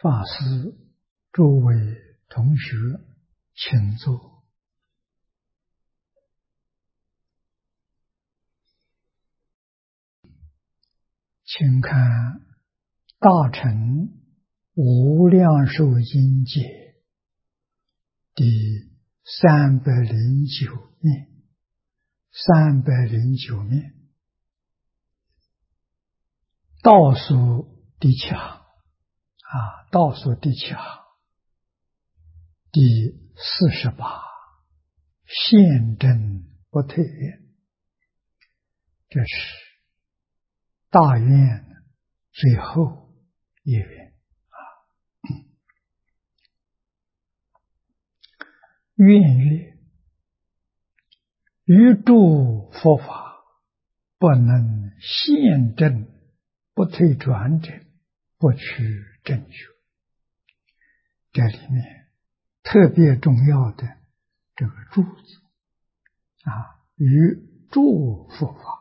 法师、诸位同学，请坐。请看《大乘无量寿经解》第309面，309面，倒数第七行倒数第七行，第48，现证不退愿，这是大愿最后一愿愿曰：于诸佛法不能现证不退转者，不取正觉。这里面特别重要的这个诸字于诸佛法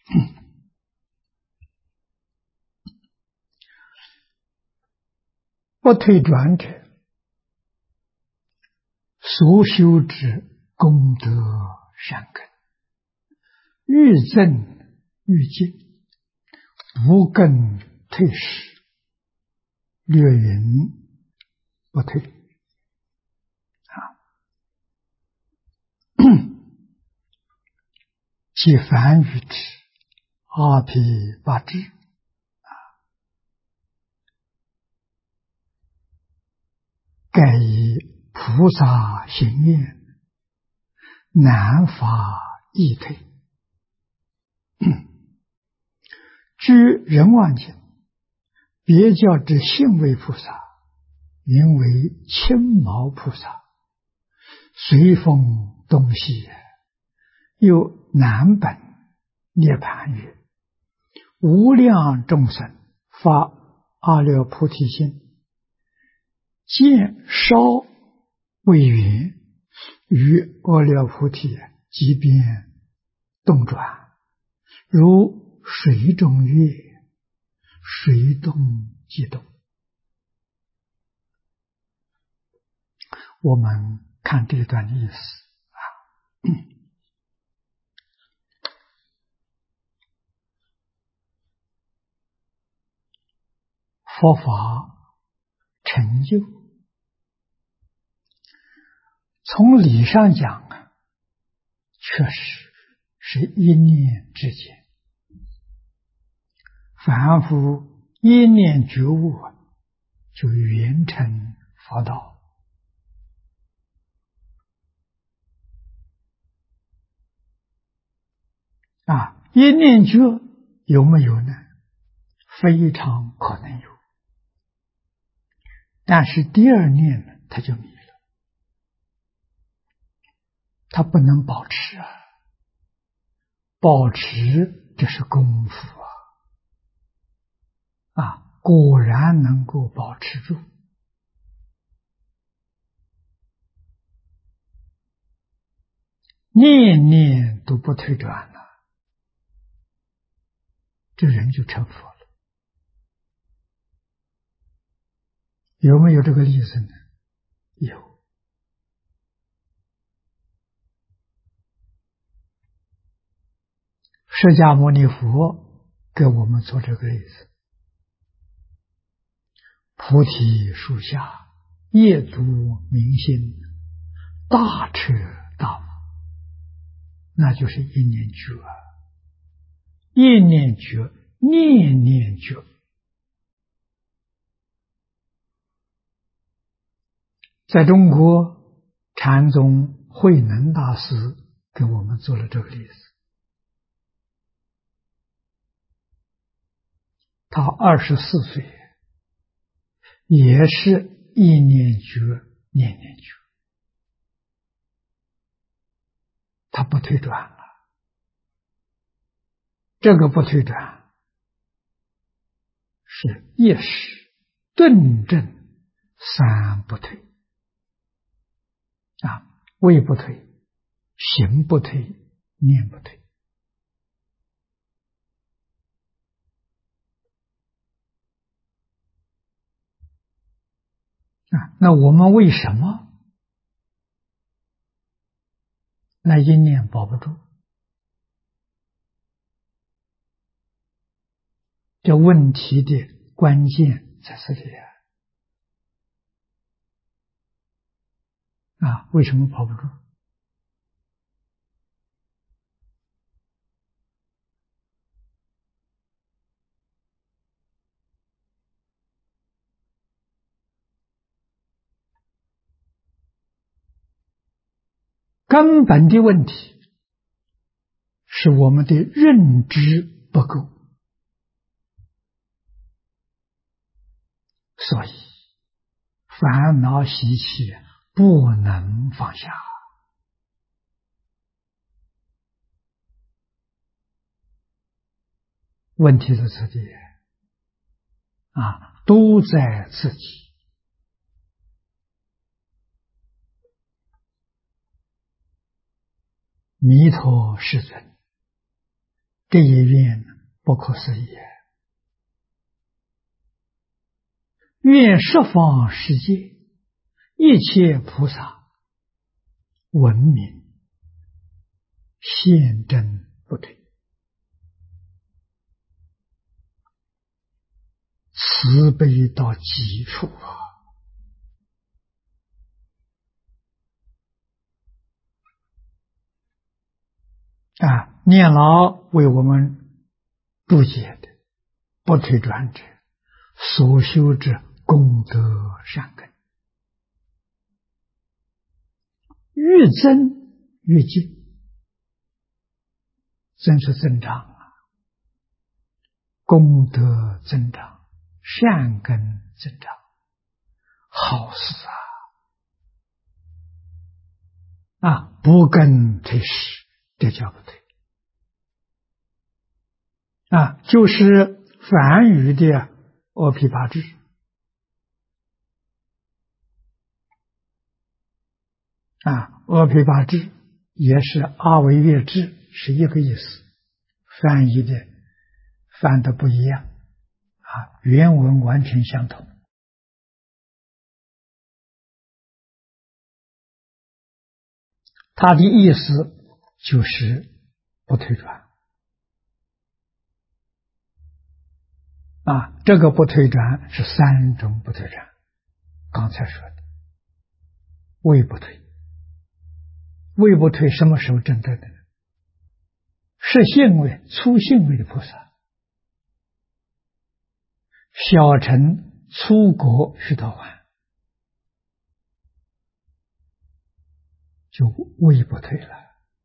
不退转者，所修之功德善根，愈增愈进，无根退失，略云不退即凡语之阿毗跋致盖以菩萨行愿，难发易退。居人王经，别教之信位菩萨，名为青毛菩萨，随风东西，又南本涅盘语，无量众生发阿耨菩提心，见烧为缘，于阿耨菩提即便动转，如水中月，水动即动。我们看这段意思佛法成就，从理上讲确实是一念之间，凡夫一念觉悟就圆成佛道。一念觉有没有呢？非常可能有，但是第二念呢，它就迷了，它不能保持保持这是功夫果然能够保持住。念念都不退转了，这人就成佛了。有没有这个例子呢？有。释迦牟尼佛给我们做这个例子，菩提树下夜读明心，大彻大悟，那就是一念觉，一念觉，念念觉。在中国，禅宗慧能大师给我们做了这个例子。他24岁，也是一念觉，念念觉，他不退转了。这个不退转是业识、顿证三不退位不退，行不退，念不退。 那我们为什么那一念保不住？这问题的关键在这里为什么保不住？根本的问题是我们的认知不够，所以烦恼习气不能放下。问题在这里都在自己。弥陀世尊这一愿不可思议，愿十方世界一切菩萨闻名现真不退，慈悲到极处念老为我们注解的不退转者，所修之功德善根，愈增愈进，真是增长功德增长，善根增长，好事不更退失，这叫不退就是梵语的阿毗跋致阿毗跋致也是阿惟越致，是一个意思，翻译的翻的不一样原文完全相同。它的意思就是不退转这个不退转是三种不退转，刚才说的位不退，位不退什么时候证得的呢？是性位、粗性位的菩萨，小乘粗果须陀洹就位不退了，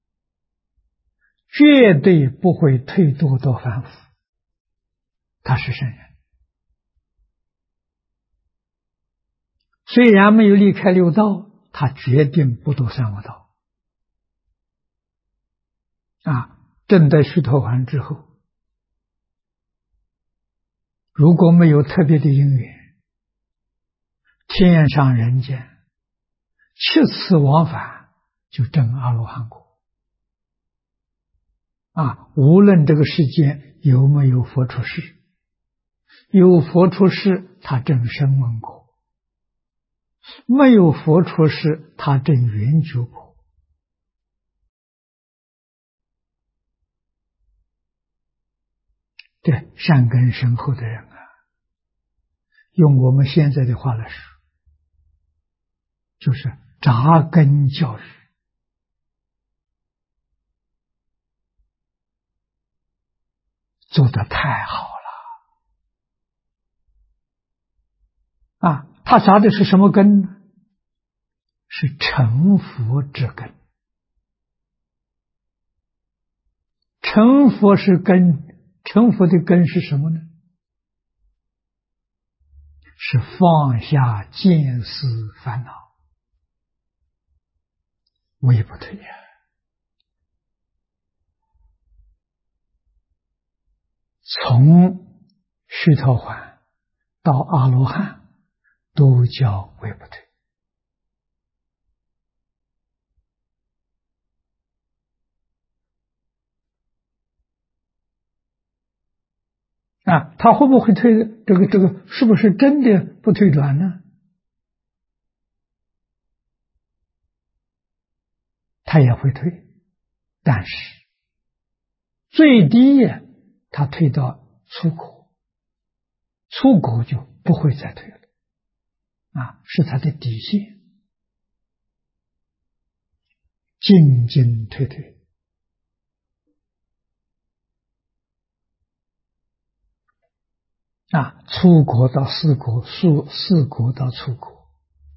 绝对不会退堕到凡夫，他是圣人。虽然没有离开六道，他决定不堕三恶道证得须陀洹之后，如果没有特别的因缘，天上人间7次往返就证阿罗汉果无论这个世间有没有佛出世，有佛出世他证声闻果，没有佛出世他证圆觉果。这善根深厚的人用我们现在的话来说，就是扎根教育，做得太好了他扎的是什么根呢？是成佛之根。成佛是根，成佛的根是什么呢？是放下见思烦恼，位不退从须陀洹到阿罗汉都叫位不退他会不会退？这个是不是真的不退转呢？ 它也会退，但是最低呀，它退到初果，初果就不会再退了，是它的底线，进进退退。初果到四果，四果到初果。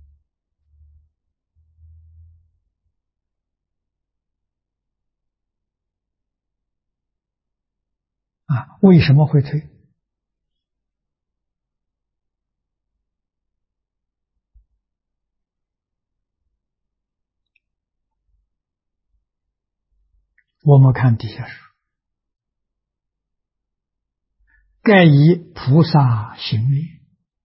为什么会退？我们看底下说，盖以菩萨行愿，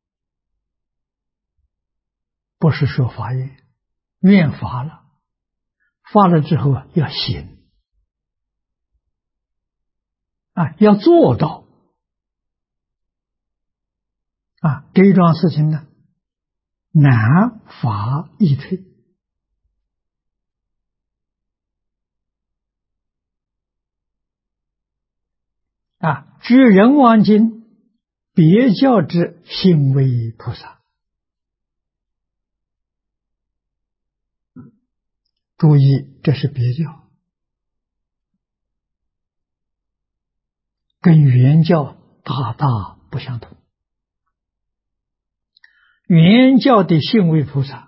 不是说发愿，愿发了，发了之后要行，要做到，这一桩事情呢，难发易退。知人王经别教之行为菩萨，注意，这是别教，跟原教大大不相同。原教的行为菩萨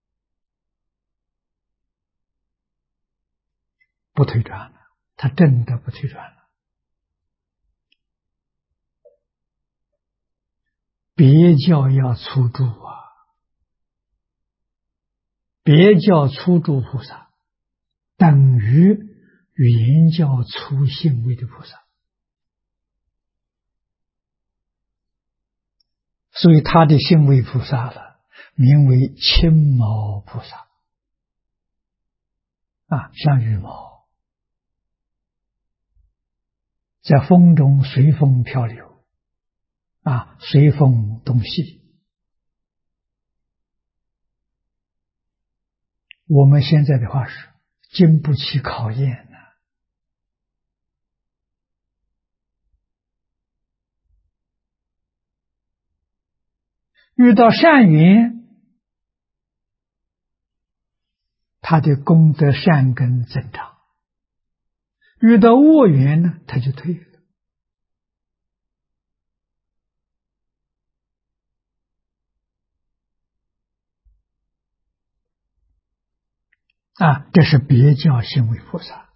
不退转了，他真的不退转了。别教要出住别教出住菩萨等于原教出行为的菩萨，所以他的行为菩萨了，名为青毛菩萨，像羽毛，在风中随风漂流，随风东西。我们现在的话是经不起考验呢。遇到善缘，他的功德善根增长；遇到恶缘呢，他就退了。这是别教行为菩萨。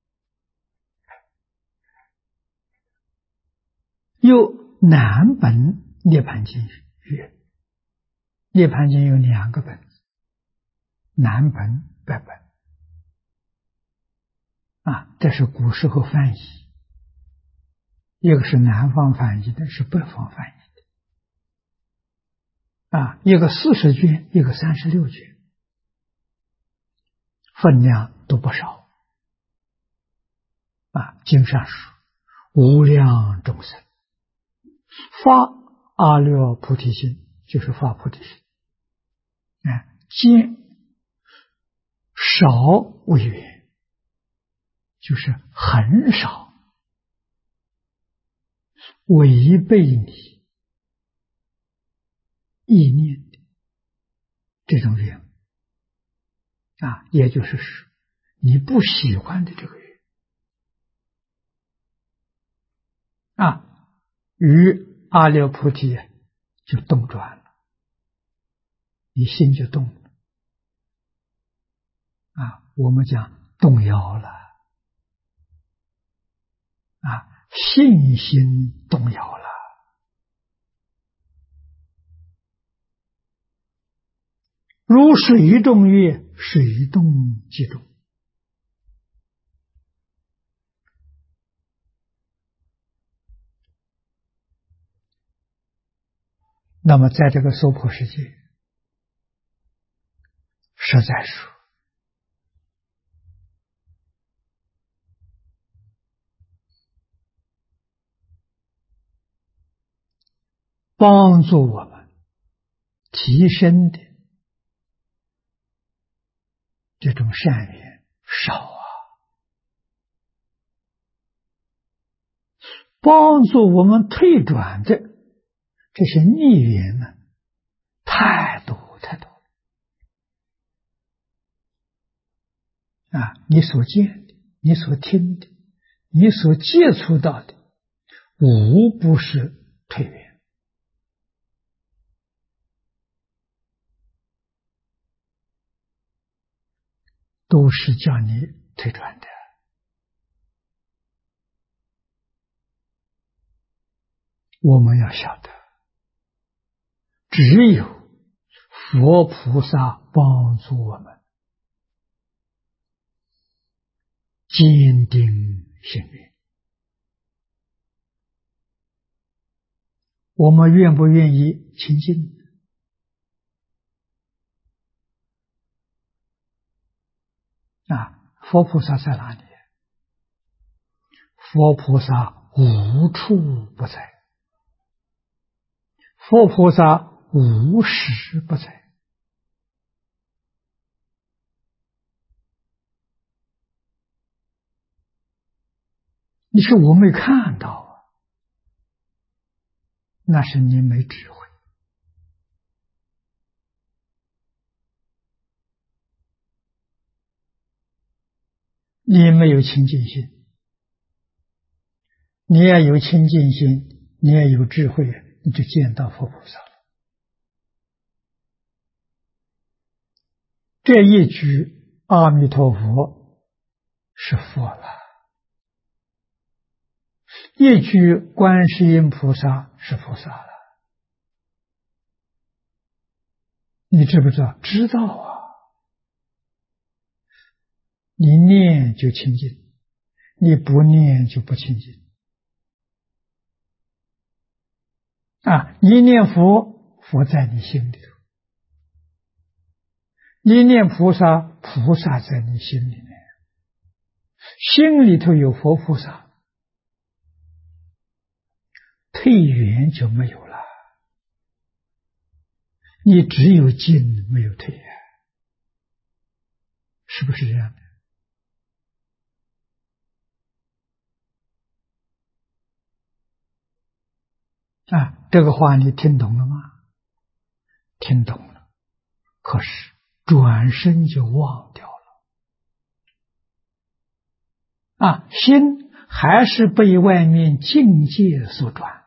又南本涅盘经曰，涅盘经有2个本，南本北本，这是古时候翻译，一个是南方翻译的，是北方翻译的，一个40卷，一个36卷，分量都不少。经上说，无量众生发阿耨菩提心，就是发菩提心，见少为缘，就是很少违背你意念的这种缘，也就是说你不喜欢的这个缘，与阿耨菩提就动转了，你心就动了，我们讲动摇了，信心动摇了。如水中月，水动即动。那么在这个娑婆世界，实在说帮助我们提升的这种善缘， 少啊！帮助我们退转的这些逆缘呢，太多太多啊！你所见的，你所听的，你所接触到的，无不是退缘，都是叫你退转的。我们要晓得，只有佛菩萨帮助我们坚定信愿。我们愿不愿意亲近？佛菩萨在哪里？佛菩萨无处不在，佛菩萨无时不在。你说我没看到啊，那是你没智慧。你没有清净心，你要有清净心，你要有智慧，你就见到佛菩萨了。这一句阿弥陀佛是佛了，一句观世音菩萨是菩萨了。你知不知道？知道啊！你念就清净，你不念就不清净。你念佛，佛在你心里头；你念菩萨，菩萨在你心里面。心里头有佛菩萨，退缘就没有了。你只有进，没有退，是不是这样的？这个话你听懂了吗？听懂了，可是转身就忘掉了。心还是被外面境界所转。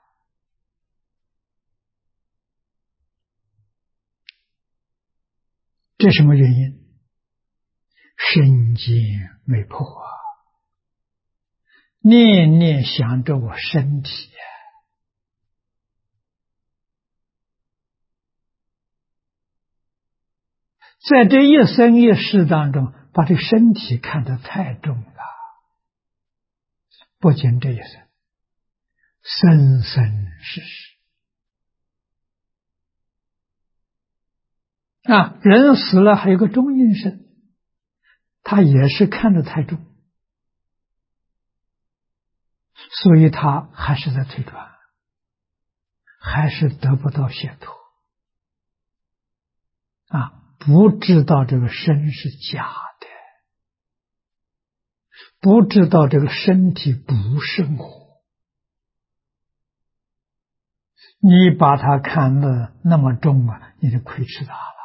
这什么原因？身见没破啊！念念想着我身体在这一生一世当中，把这身体看得太重了。不仅这一生，生生世世人死了还有个中阴身，他也是看得太重，所以他还是在退转，还是得不到解脱不知道这个身是假的，不知道这个身体不生活，你把它看得那么重你就亏吃大了。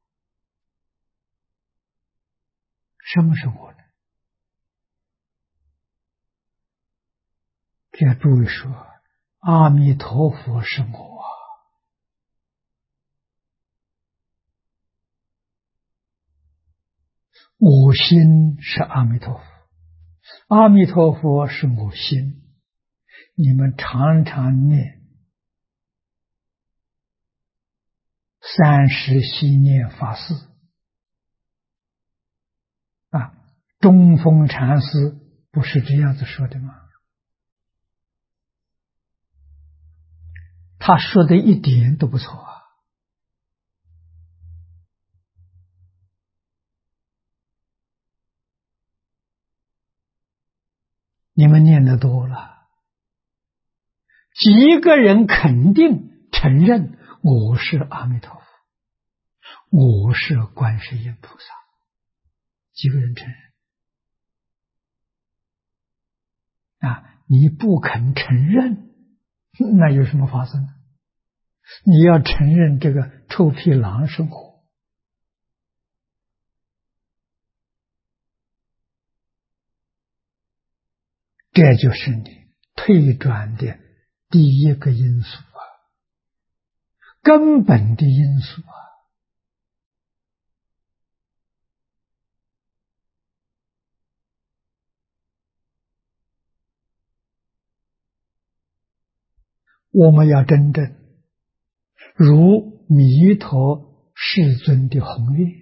什么生活呢？这诸位说，阿弥陀佛生活我心是阿弥陀佛，阿弥陀佛是我心。你们常常念三时悉念法事中峰禅师不是这样子说的吗？他说的一点都不错你们念得多了，几个人肯定承认我是阿弥陀佛，我是观世音菩萨，几个人承认？ 你不肯承认，那有什么法子呢？你要承认这个臭皮囊生活，这就是你退转的第一个因素根本的因素我们要真正如弥陀世尊的宏愿，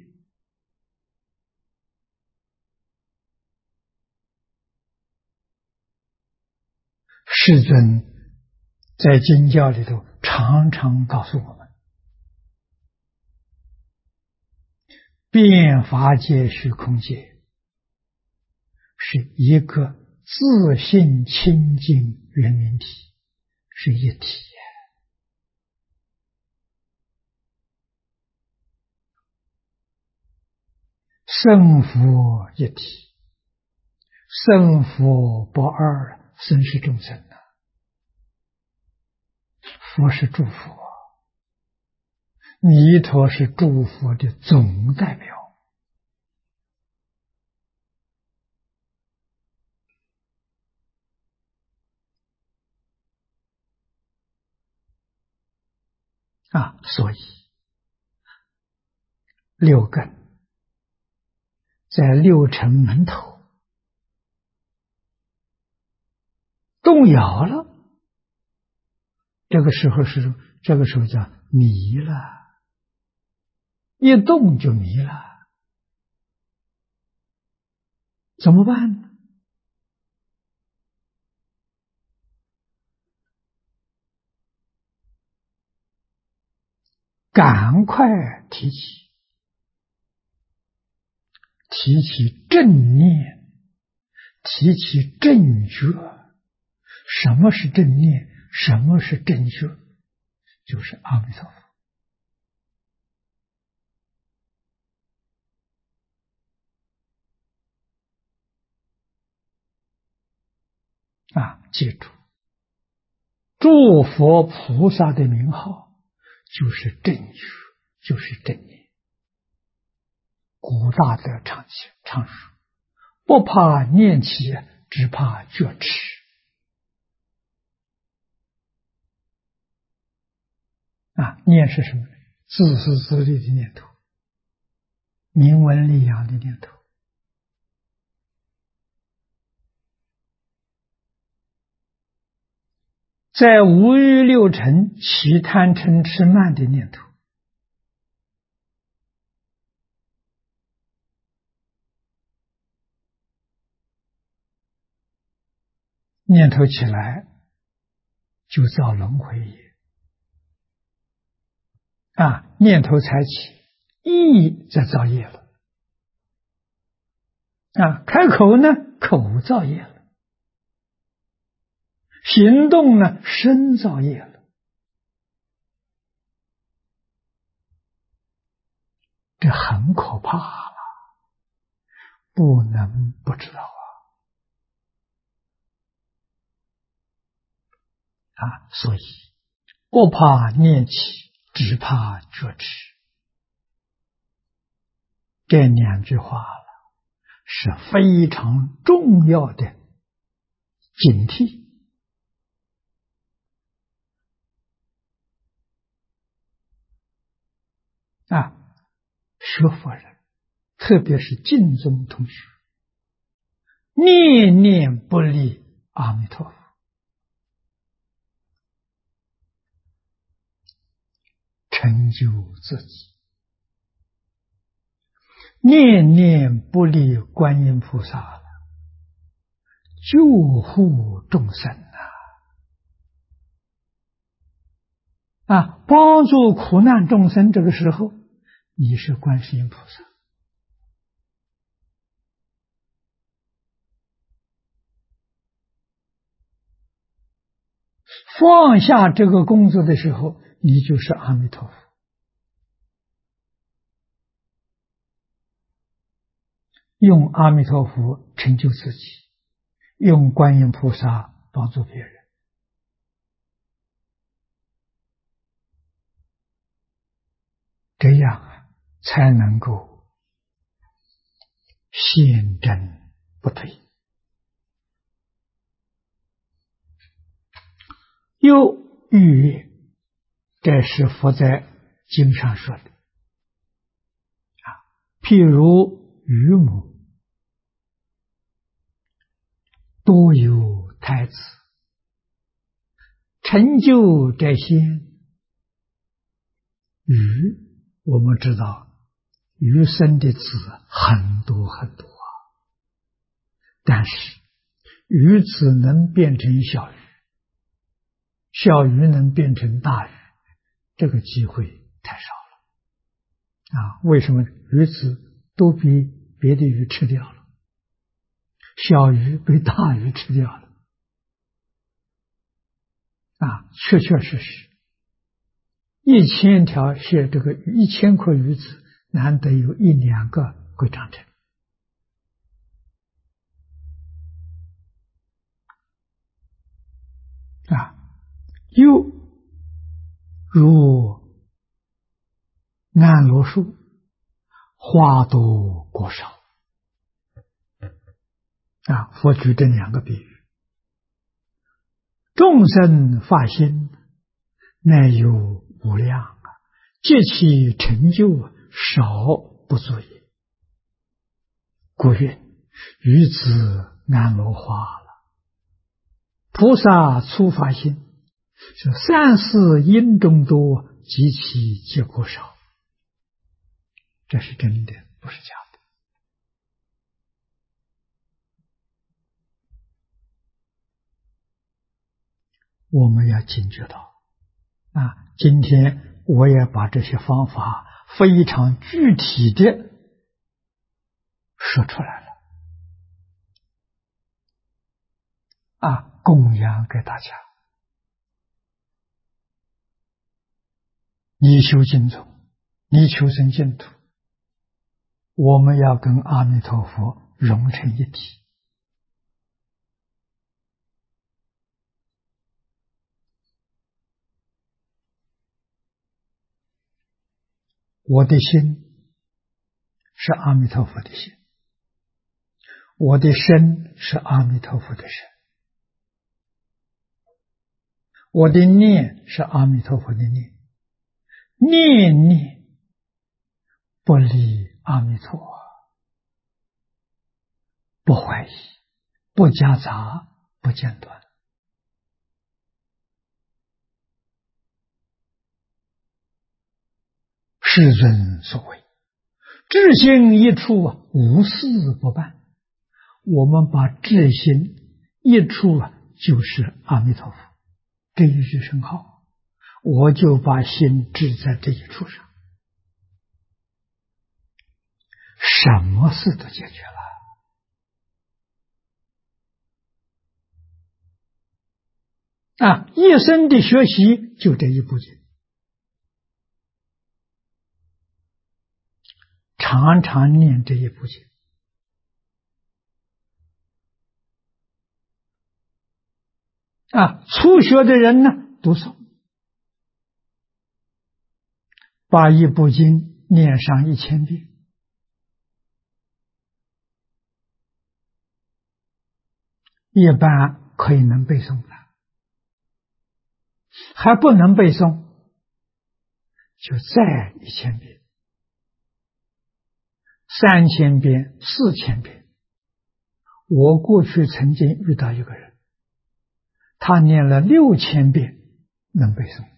世尊在经教里头常常告诉我们，遍法界虚空界是一个自性清净圆明体，是一体。圣佛一体，圣佛不二，生是众生佛是诸佛，弥陀是诸佛的总代表所以六根在六尘门头动摇了，这个时候叫迷了，一动就迷了，怎么办呢？赶快提起正念，提起正觉。什么是正念？什么是正觉？就是阿弥陀佛记住，诸佛菩萨的名号就是正觉，就是正念。古大德常说，不怕念起，只怕觉迟。念是什么？自私自利的念头，名闻利养的念头。在五欲六尘起贪嗔痴慢的念头，念头起来就造轮回业念头才起，意在造业了开口呢，口造业了，行动呢，身造业了，这很可怕了，不能不知道所以不怕念起，只怕觉迟。这两句话是非常重要的警惕学佛人，特别是净宗同学，念念不离阿弥陀佛，成就自己；念念不离观音菩萨了，救护众生帮助苦难众生。这个时候你是观世音菩萨，放下这个工作的时候，你就是阿弥陀佛。用阿弥陀佛成就自己， 用观音菩萨帮助别人，这样才能够现真不退。又欲曰，这是佛在经上说的譬如于母多有胎子，成就这仙。鱼，我们知道鱼生的子很多很多但是鱼子能变成小鱼，小鱼能变成大鱼，这个机会太少了为什么鱼子都被别的鱼吃掉了，小鱼被大鱼吃掉了确确实实1000条蟹，这个1000颗鱼子难得有1、2个会长成又如安罗树，花多果少佛举这2个比喻，众生发心乃有无量皆其成就少不足也。故云于子安罗花了。菩萨初发心，是善事因众多，及其结果少。这是真的，不是假的。我们要警觉到今天我也把这些方法非常具体的说出来了供养给大家。你修净土，你求生净土，我们要跟阿弥陀佛融成一体。我的心是阿弥陀佛的心，我的身是阿弥陀佛的身，我的念是阿弥陀佛的念，念念不离阿弥陀，不怀疑，不夹杂，不间断。世尊所谓至心一处无事不办，我们把至心一处就是阿弥陀佛这一句圣号，我就把心置在这一处上，什么事都解决了一生的学习就这一部经，常常念这一部经初学的人呢，读诵，把一部经念上1000遍，一般可以能背诵的，还不能背诵，就再1000遍、3000遍、4000遍。我过去曾经遇到一个人，他念了6000遍能背诵，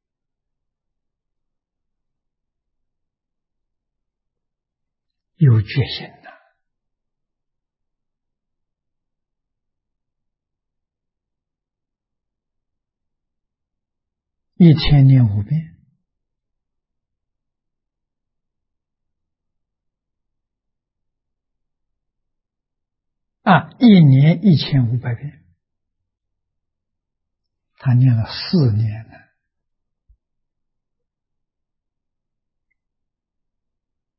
有决心的。一天念5遍，一年1500遍，他念了4年了。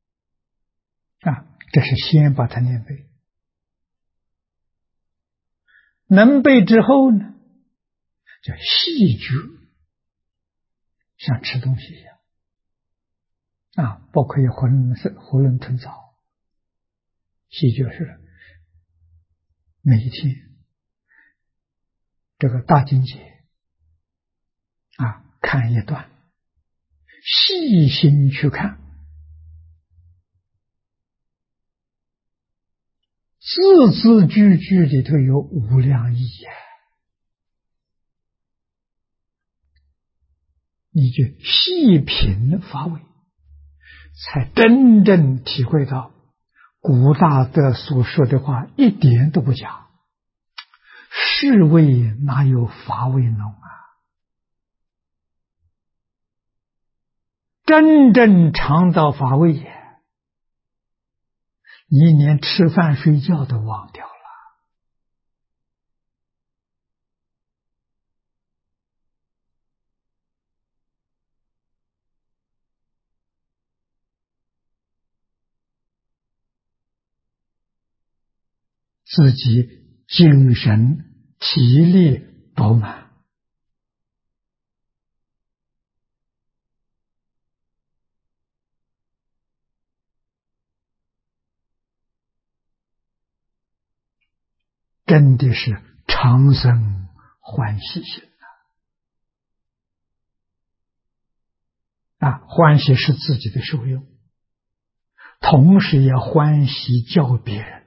这是先把它念背。 能背之后呢，叫细嚼，像吃东西一样不可以囫囵吞枣。细嚼是每一天这个大经节看一段，细心去看，字字句句里头有无量意义，你就细品法味，才真正体会到古大德所说的话一点都不假。是味哪有法味浓啊？真正尝到法味也，你连吃饭睡觉都忘掉了。自己精神体力饱满，真的是长生欢喜心欢喜是自己的受用，同时也欢喜教别人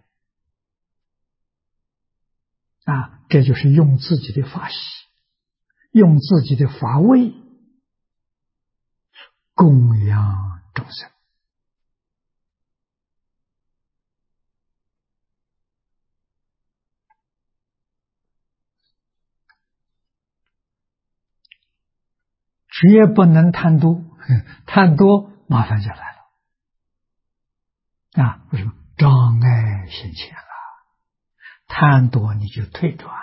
这就是用自己的法喜，用自己的法味供养众生。绝不能贪多，贪多麻烦就来了为什么？障碍现前了，贪多你就退转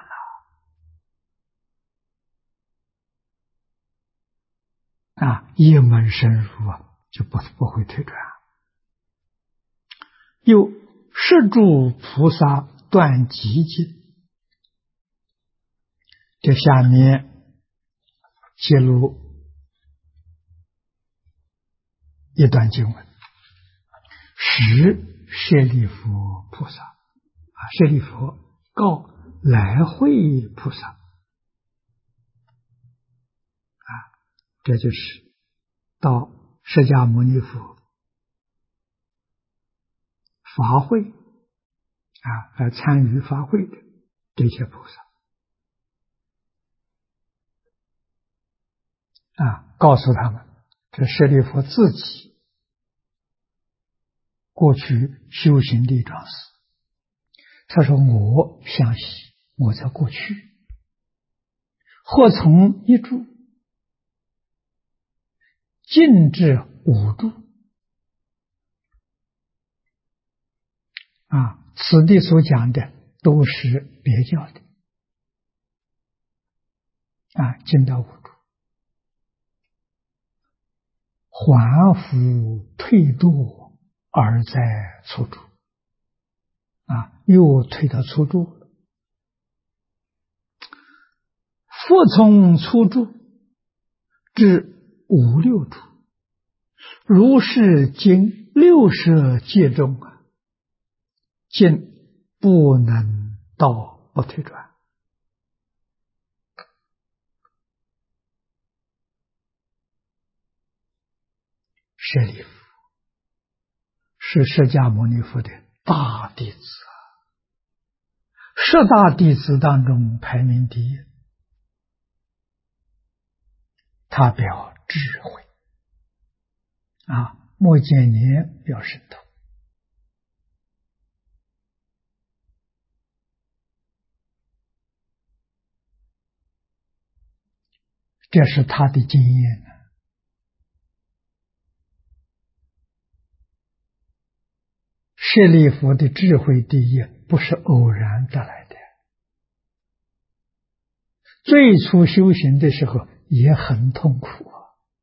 了一门深入就不会退转。又摄诸菩萨断集经，这下面揭露一段经文：十舍利弗菩萨舍利弗告来会菩萨这就是到释迦牟尼佛法会来参与法会的这些菩萨告诉他们，这舍利弗自己过去修行的状事。他说：“我相信我在过去，或从一住尽至五住此地所讲的都是别教的尽到五住，还复退度而在初住又退到初住了。复从初住至五六住，如是经六摄戒中尽不能到不退转。”舍利弗是释迦牟尼佛的大弟子十大弟子当中排名第一，他表智慧莫建年表神通。这是他的经验舍利弗的智慧第一不是偶然得来的，最初修行的时候也很痛苦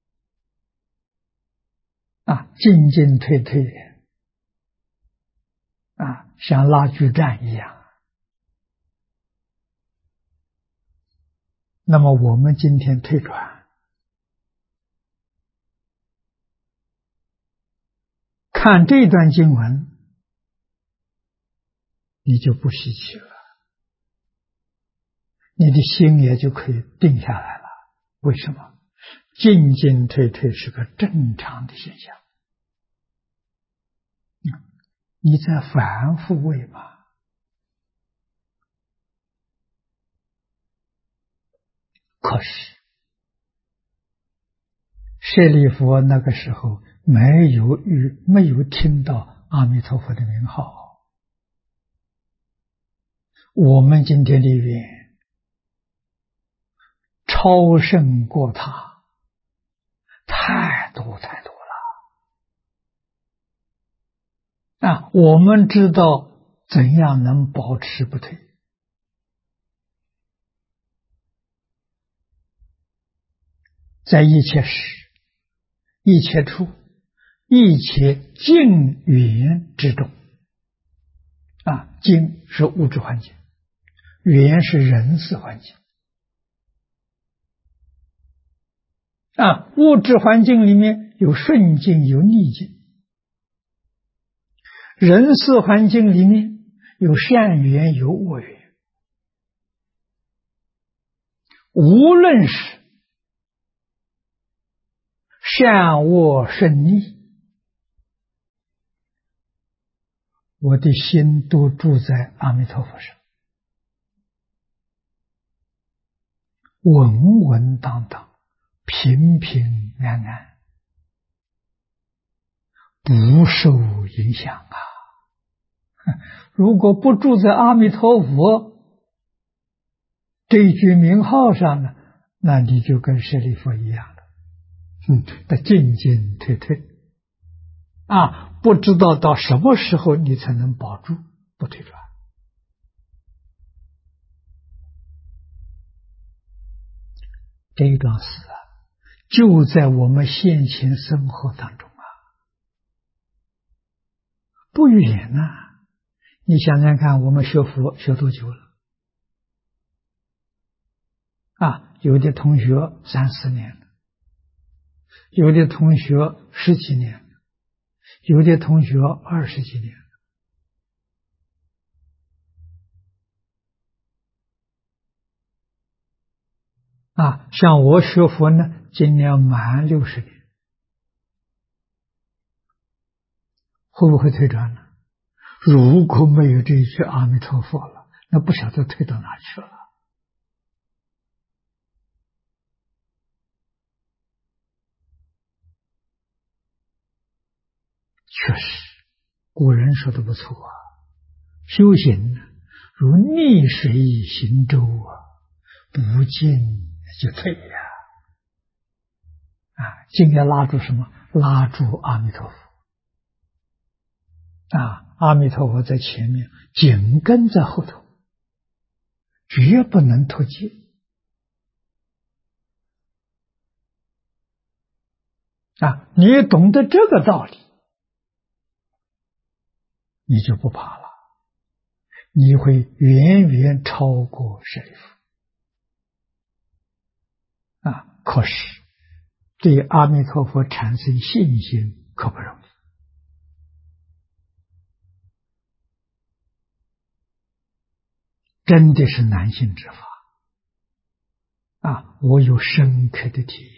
进进退退像拉锯战一样那么我们今天退转，看这段经文，你就不稀奇了，你的心也就可以定下来了。为什么？进进退退是个正常的现象，你在反复位嘛。可是舍利弗那个时候没有听到阿弥陀佛的名号，我们今天的缘超胜过他太多太多了我们知道怎样能保持不退。在一切时、一切处、一切境缘之中境是物质环境，缘是人事环境物质环境里面有顺境有逆境，人事环境里面有善缘有恶缘，无论是善恶顺逆，我的心都住在阿弥陀佛上，稳稳当当，平平安安，不受影响如果不住在阿弥陀佛这一句名号上呢，那你就跟舍利弗一样了，的进进退退不知道到什么时候你才能保住不退转。这一桩事就在我们现前生活当中不远你想想看，我们学佛学多久了有的同学3、4年了，有的同学10几年了，有的同学20几年了像我学佛呢，今年满60年，会不会退转呢？如果没有这一句阿弥陀佛了，那不晓得退到哪去了。确实，古人说的不错修行如逆水行舟不进就退尽要拉住什么？拉住阿弥陀佛阿弥陀佛在前面，紧跟在后头，绝不能脱节你懂得这个道理，你就不怕了，你会远远超过舍利弗可是对阿弥陀佛产生信心可不容易真的是难信之法我有深刻的体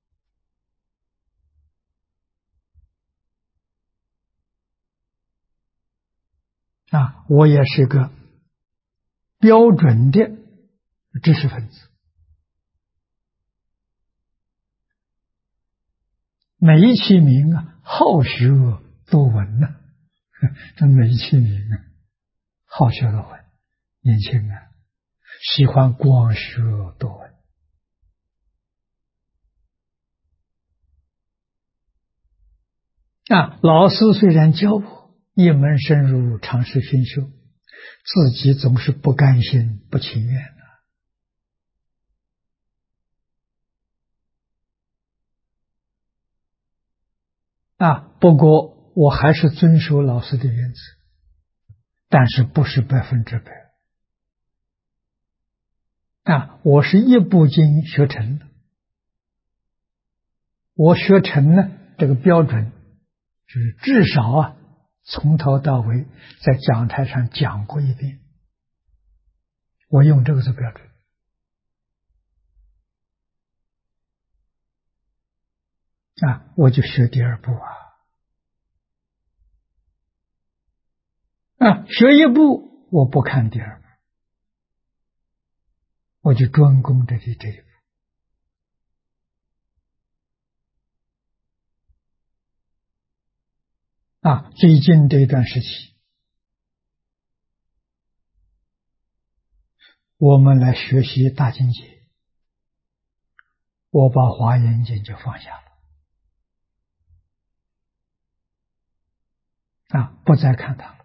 验我也是个标准的知识分子，美其名好学多闻这美其名好学多闻，年轻喜欢光学多闻老师虽然教我一门深入，常识熏修，自己总是不甘心不情愿不过我还是遵守老师的原则，但是不是100%。 我是一部经学成的，我学成呢，这个标准就是至少从头到尾在讲台上讲过一遍，我用这个做标准。我就学第二部学一部我不看第二部，我就专攻这一部。最近这一段时期，我们来学习大经解，我把华严经就放下了，不再看它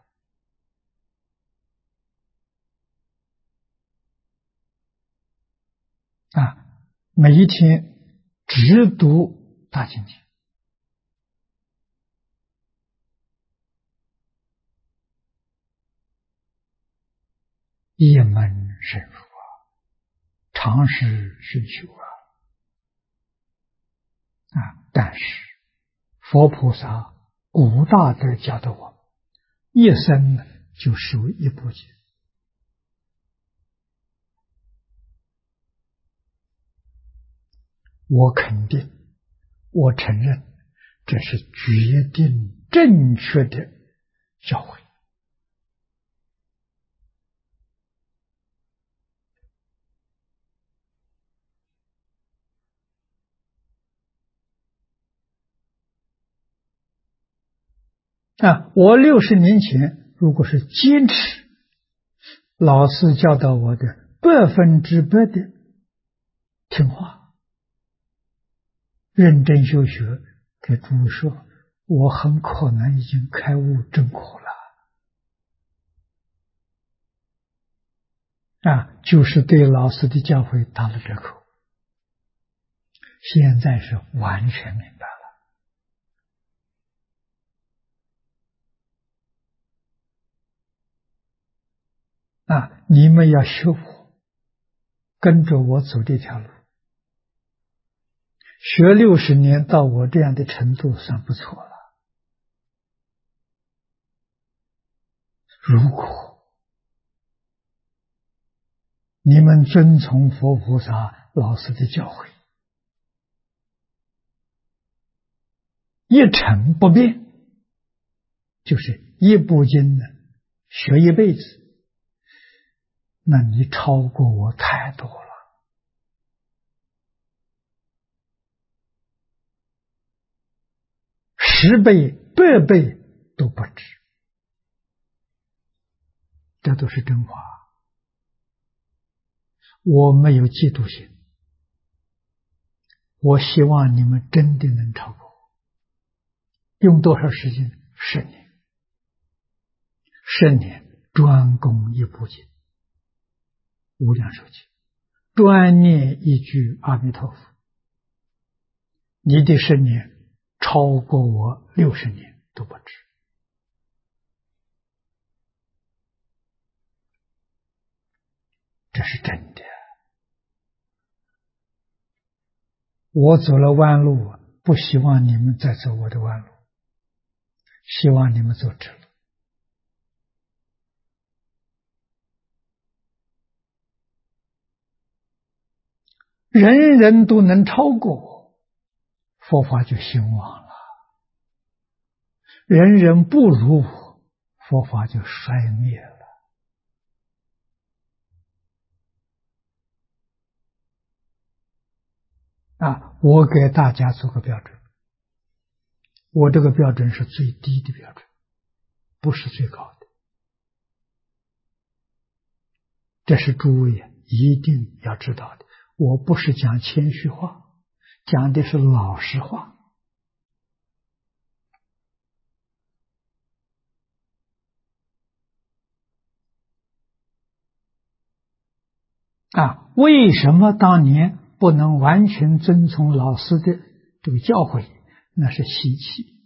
了，每一天只读大经解。一门深入长时熏修但是佛菩萨古大德教导我们，一生就修一部经。我肯定，我承认，这是决定正确的教诲。我60年前如果是坚持老师教导我的100%的听话，认真修学，给诸位说，我很可能已经开悟证果了。就是对老师的教诲打了折扣，现在是完全明白了。你们要学我，跟着我走这条路，学60年到我这样的程度算不错了。如果你们遵从佛菩萨老师的教诲，一成不变，就是一部经学一辈子，那你超过我太多了，10倍、100倍都不止。这都是真话，我没有嫉妒心，我希望你们真的能超过我。用多少时间？10年，10年专攻一部经，无量寿经，专念一句阿弥陀佛。你的10年超过我60年都不止。这是真的。我走了弯路，不希望你们再走我的弯路，希望你们走直路。人人都能超过我，佛法就兴旺了；人人不如我，佛法就衰灭了。我给大家做个标准，我这个标准是最低的标准，不是最高的。这是诸位一定要知道的。我不是讲谦虚话，讲的是老实话。为什么当年不能完全遵从老师的这个教诲？那是习气。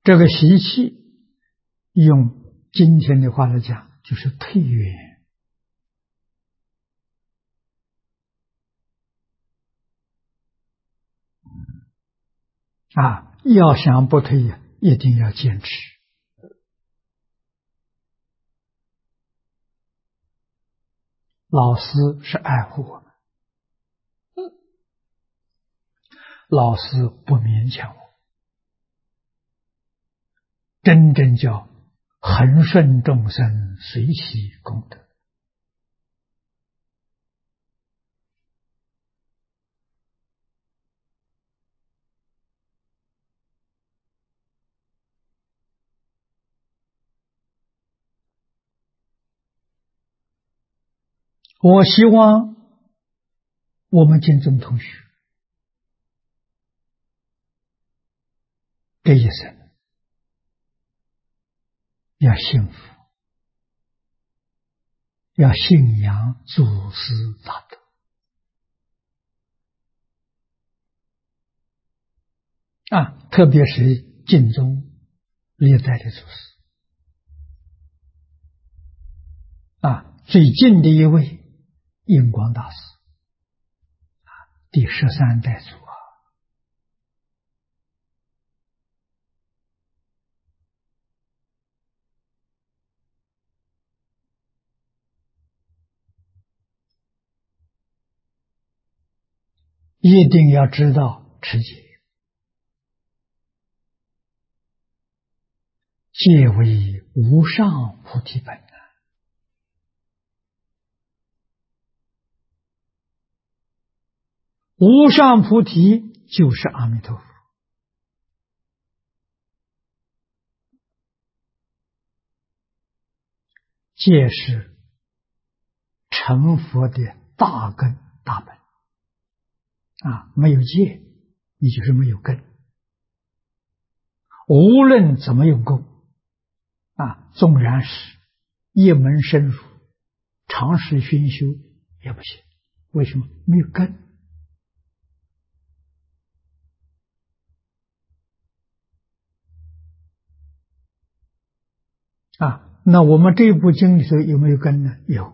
这个习气，用今天的话来讲，就是退缘啊！要想不退，一定要坚持。老师是爱护我们，老师不勉强我，真正叫恒顺众生，随喜功德。我希望我们金宗同学这一生要幸福，要信仰祖师大德啊，特别是净宗历代的祖师啊，最近的一位印光大师，第13代祖啊，一定要知道持戒，戒为无上菩提本。无上菩提就是阿弥陀佛，戒是成佛的大根大本啊！没有戒，你就是没有根。无论怎么用功啊，纵然是一门深入、长时熏修也不行。为什么？没有根啊！那我们这部经里头有没有根呢？有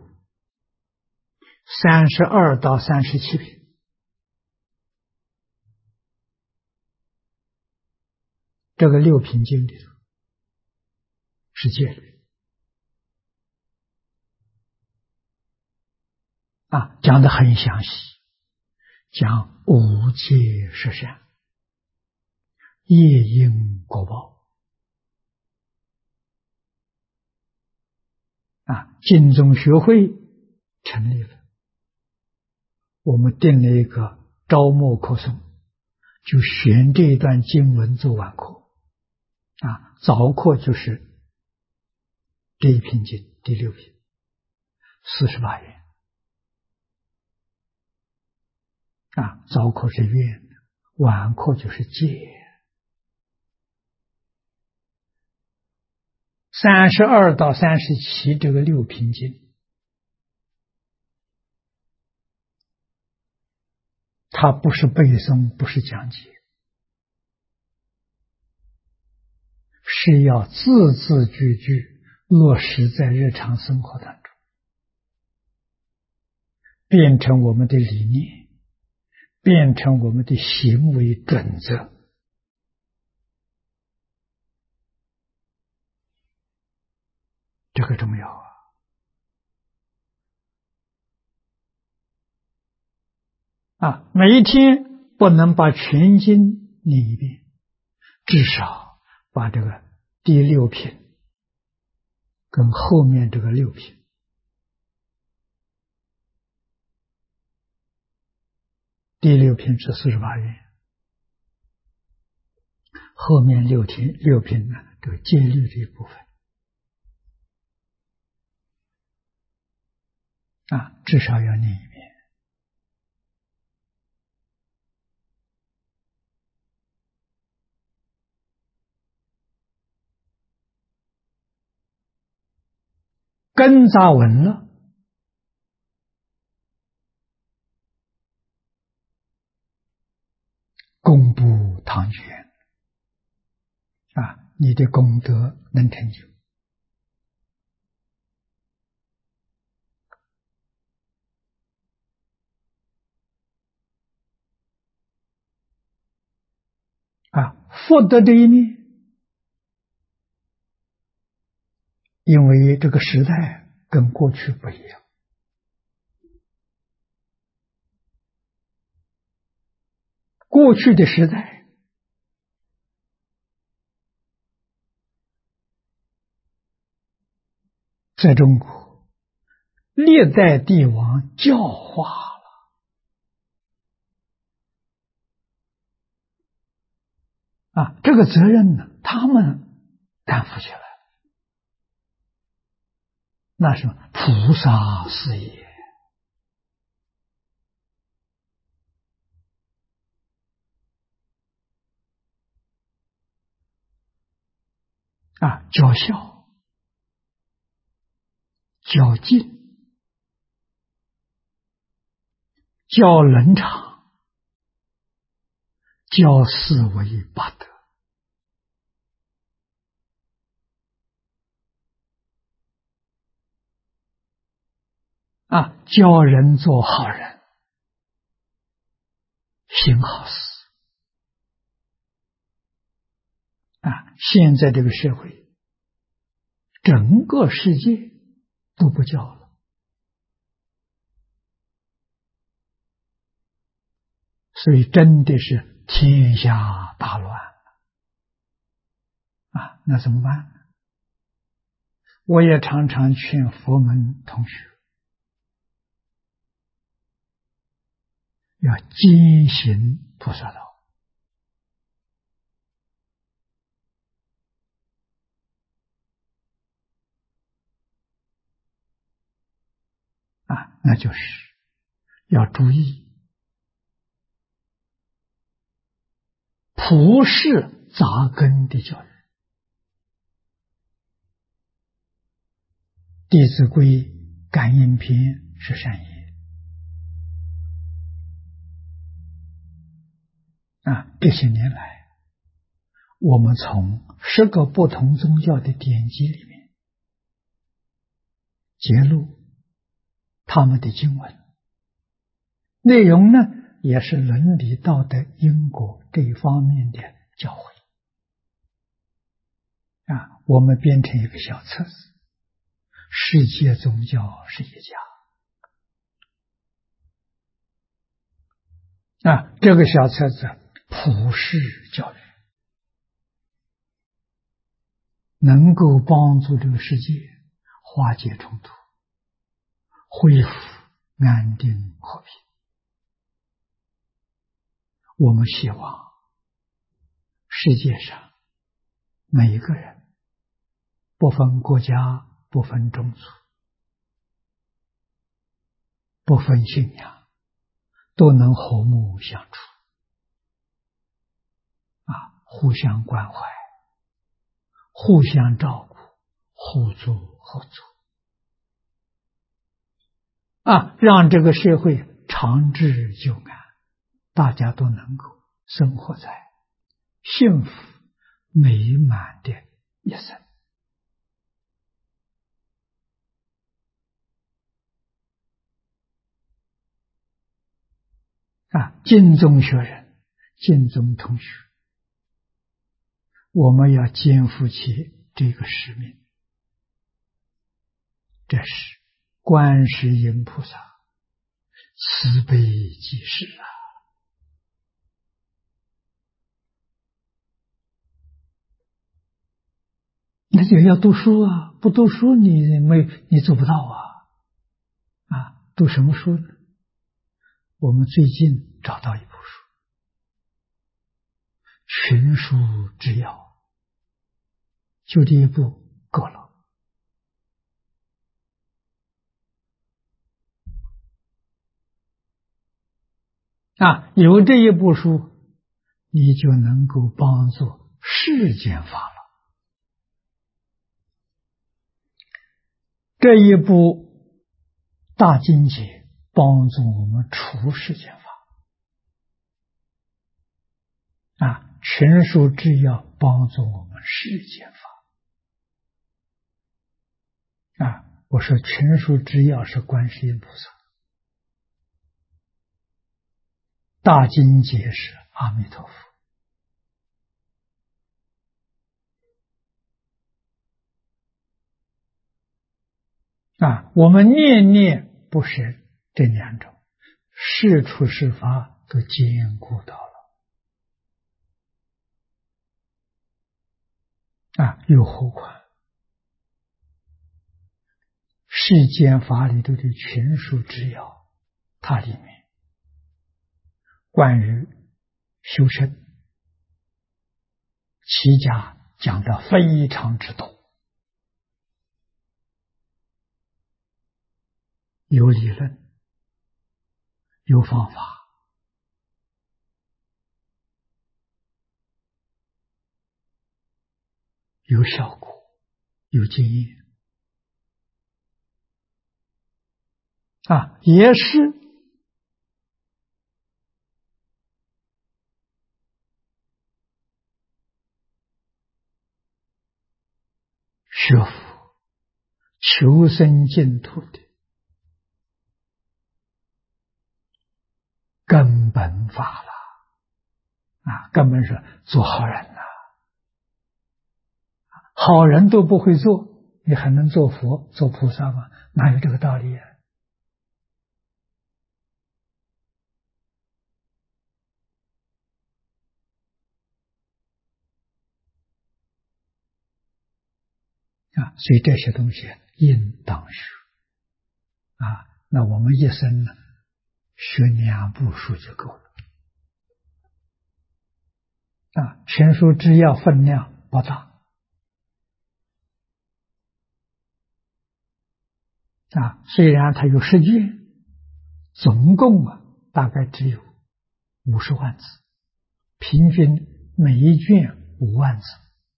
，32到37品。这个6品经里头是戒律啊，讲得很详细，讲无戒十善、业因果报啊。净宗学会成立了，我们定了一个招募课诵，就选这一段经文做晚课啊，早课就是这一品经第6品，48元啊，早课是愿，晚课就是戒。32到37这个6品经，它不是背诵，不是讲解，是要字字句句落实在日常生活当中，变成我们的理念，变成我们的行为准则。这个重要啊！每一天不能把全经念一遍，至少把这个第6品跟后面这个6品，第6品是48元，后面6品呢，这个戒律这一部分啊，至少要念一遍。根扎稳了，功布唐卷啊， 你的功德能成就。福德这一面，因为这个时代跟过去不一样，过去的时代在中国历代帝王教化了这个责任呢，他们担负起来，那是菩萨事业教孝、教敬、教伦常、教四维八德教人做好人，行好事现在这个社会，整个世界都不教了，所以真的是天下大乱那怎么办？我也常常劝佛门同学要坚行菩萨道那就是要注意普世扎根的教育。弟子规感应篇是善言这些年来，我们从10个不同宗教的典籍里面揭露他们的经文内容呢，也是伦理道德因果这一方面的教诲我们编成一个小册子，世界宗教是一家这个小册子普世教育，能够帮助这个世界化解冲突，恢复安定和平。我们希望世界上每一个人，不分国家，不分种族，不分信仰，都能和睦相处互相关怀，互相照顾，互助合作让这个社会长治久安，大家都能够生活在幸福美满的一生敬重学人，敬重同学，我们要肩负起这个使命。这是观世音菩萨慈悲济世那就要读书不读书你做不到读什么书呢？我们最近找到一部书《群书之要》，就这一部够了有这一部书，你就能够帮助世间法了。这一部大经解帮助我们处世间法群书之要帮助我们世间法。我说群书之要是观世音菩萨，大经解是阿弥陀佛。我们念念不舍这两种，是处是法都兼顾到了。又何况世间法里头的群书之要，它里面关于修身齐家讲得非常之多，有理论，有方法，有效果，有经验。也是学佛求生净土的根本法了。根本是做好人了。好人都不会做，你还能做佛做菩萨吗？哪有这个道理啊？所以这些东西应当学。那我们一生呢，学2部书就够了。全书之要分量不大。虽然它有10卷，总共大概只有50万字，平均每一卷5万字。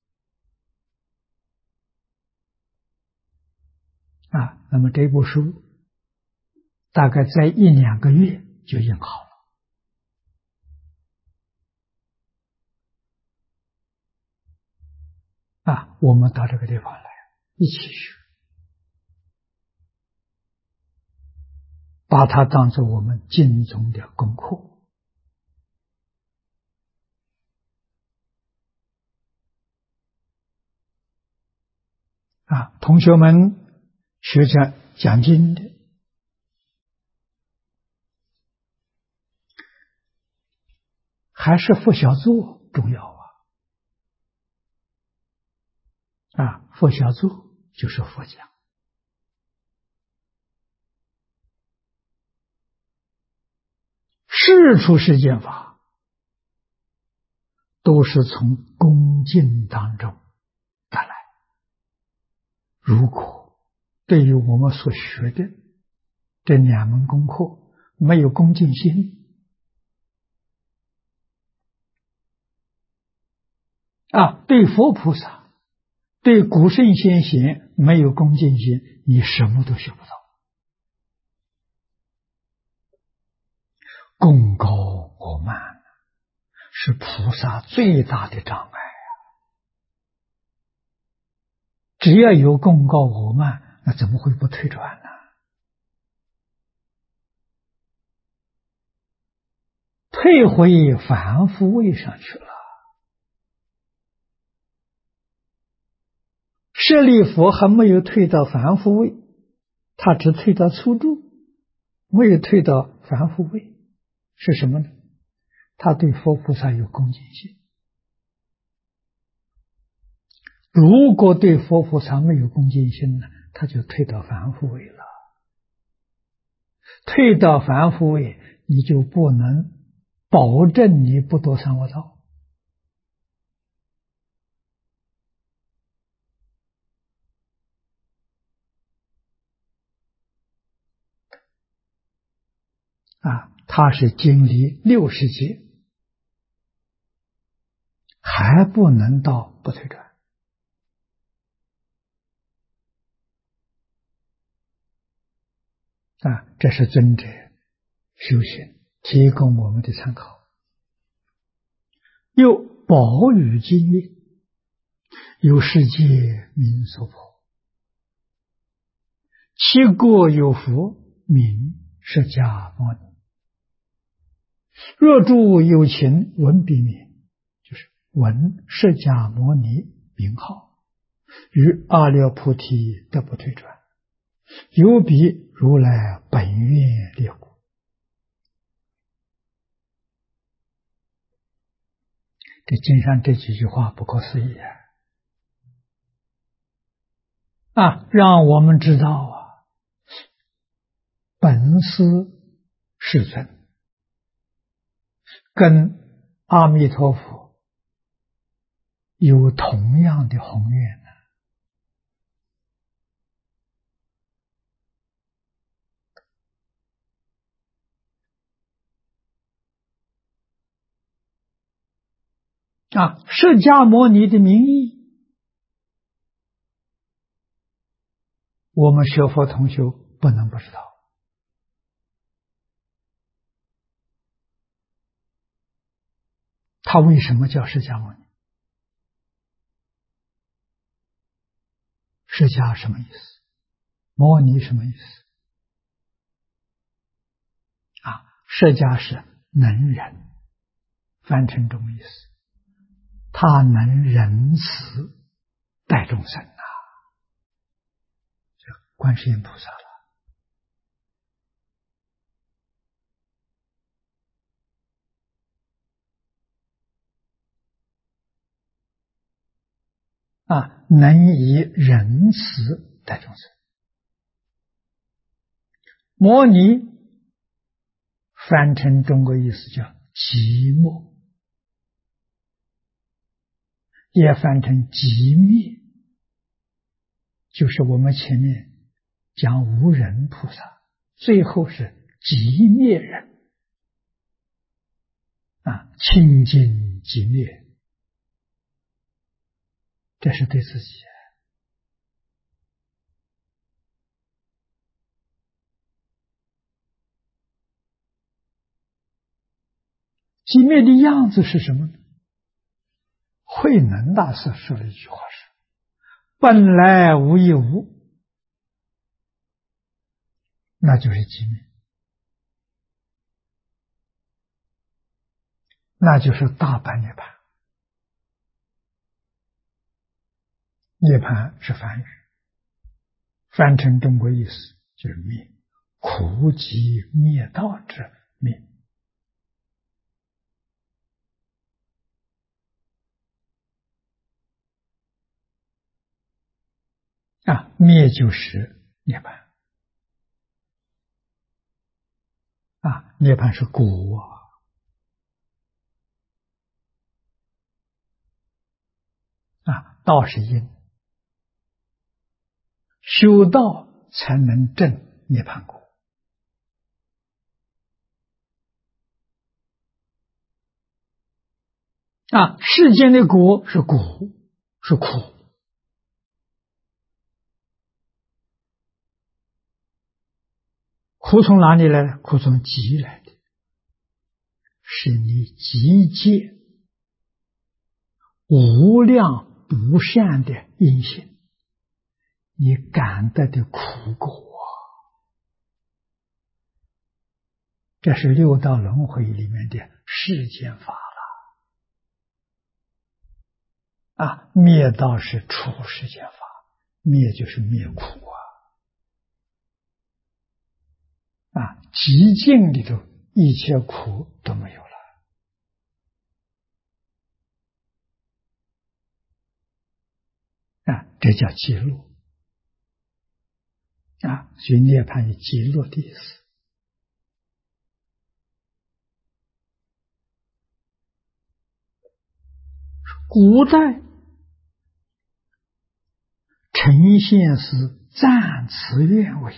那么这部书大概在1-2个月就印好了。我们到这个地方来一起学，把它当作我们经中的功课。同学们学着讲经的，还是佛小作重要佛小作就是佛讲，世出世间法都是从恭敬当中得来。如果对于我们所学的这2门功课没有恭敬心，对佛菩萨对古圣先贤没有恭敬心，你什么都学不到。功高我慢是菩萨最大的障碍。只要有功高我慢，那怎么会不退转呢？退回凡夫位上去了。舍利佛还没有退到凡夫位，他只退到初住，没有退到凡夫位。是什么呢？他对佛菩萨有恭敬心。如果对佛菩萨没有恭敬心呢，他就退到凡夫位了。退到凡夫位，你就不能保证你不堕三恶道。他是经历60劫，还不能到不退转。这是尊者修行提供我们的参考。又宝语经验， 有世界名娑婆，其国有佛名释迦牟尼。若诸有情闻彼名，就是闻释迦牟尼名号，于阿耨菩提得不退转，有彼如来本愿力故。这经上这几句话不可思议让我们知道本师世尊跟阿弥陀佛有同样的宏愿释迦牟尼的名义，我们学佛同学不能不知道。他为什么叫释迦牟尼？释迦什么意思？牟尼什么意思？释迦是能忍，翻成中意思，他能仁慈待众生这观世音菩萨了能以仁慈待众生。摩尼翻成中国意思叫寂寞，也翻成寂灭，就是我们前面讲无人菩萨，最后是寂灭人清净寂灭，这是对自己寂灭的样子是什么呢？慧能大师说了一句话是：本来无一物，那就是寂灭，那就是大般涅槃。涅槃是梵语，翻成中国意思就是灭，苦集灭道之灭。灭就是涅槃涅槃是果道是因，修道才能证涅槃果世间的果是苦，是苦，苦从哪里来的？苦从集来的，是你集结无量不善的因性，你感得的苦果这是六道轮回里面的世间法了灭道是出世间法，灭就是灭苦极尽里头一切苦都没有了这叫极乐所以涅槃有极乐的意思。古代陈宪师赞此愿为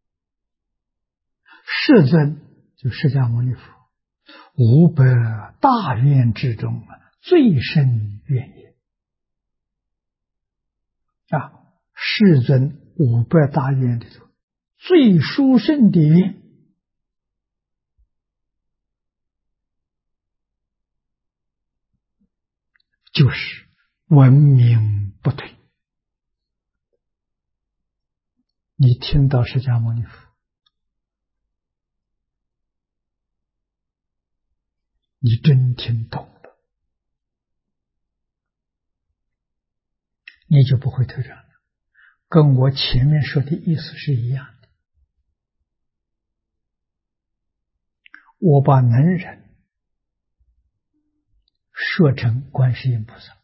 世尊，就释迦牟尼佛500大愿之中最深愿也世尊500大愿里头最殊胜的愿就是闻名不退。你听到释迦牟尼佛，你真听懂了，你就不会退转了，跟我前面说的意思是一样的。我把能人说成观世音菩萨，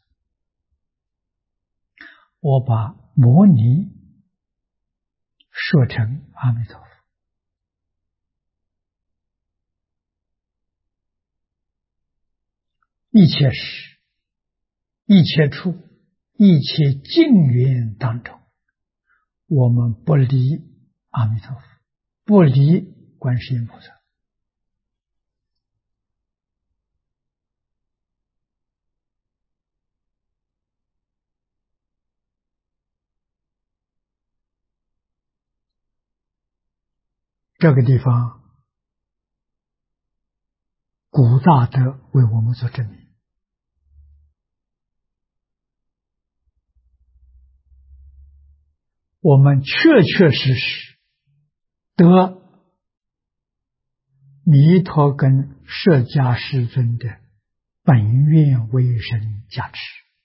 我把摩尼说成阿弥陀佛，一切时、一切处、一切境缘当中，我们不离阿弥陀佛，不离观世音菩萨。这个地方，古大德为我们做证明。我们确确实实得弥陀跟摄迦世尊的本愿威神加持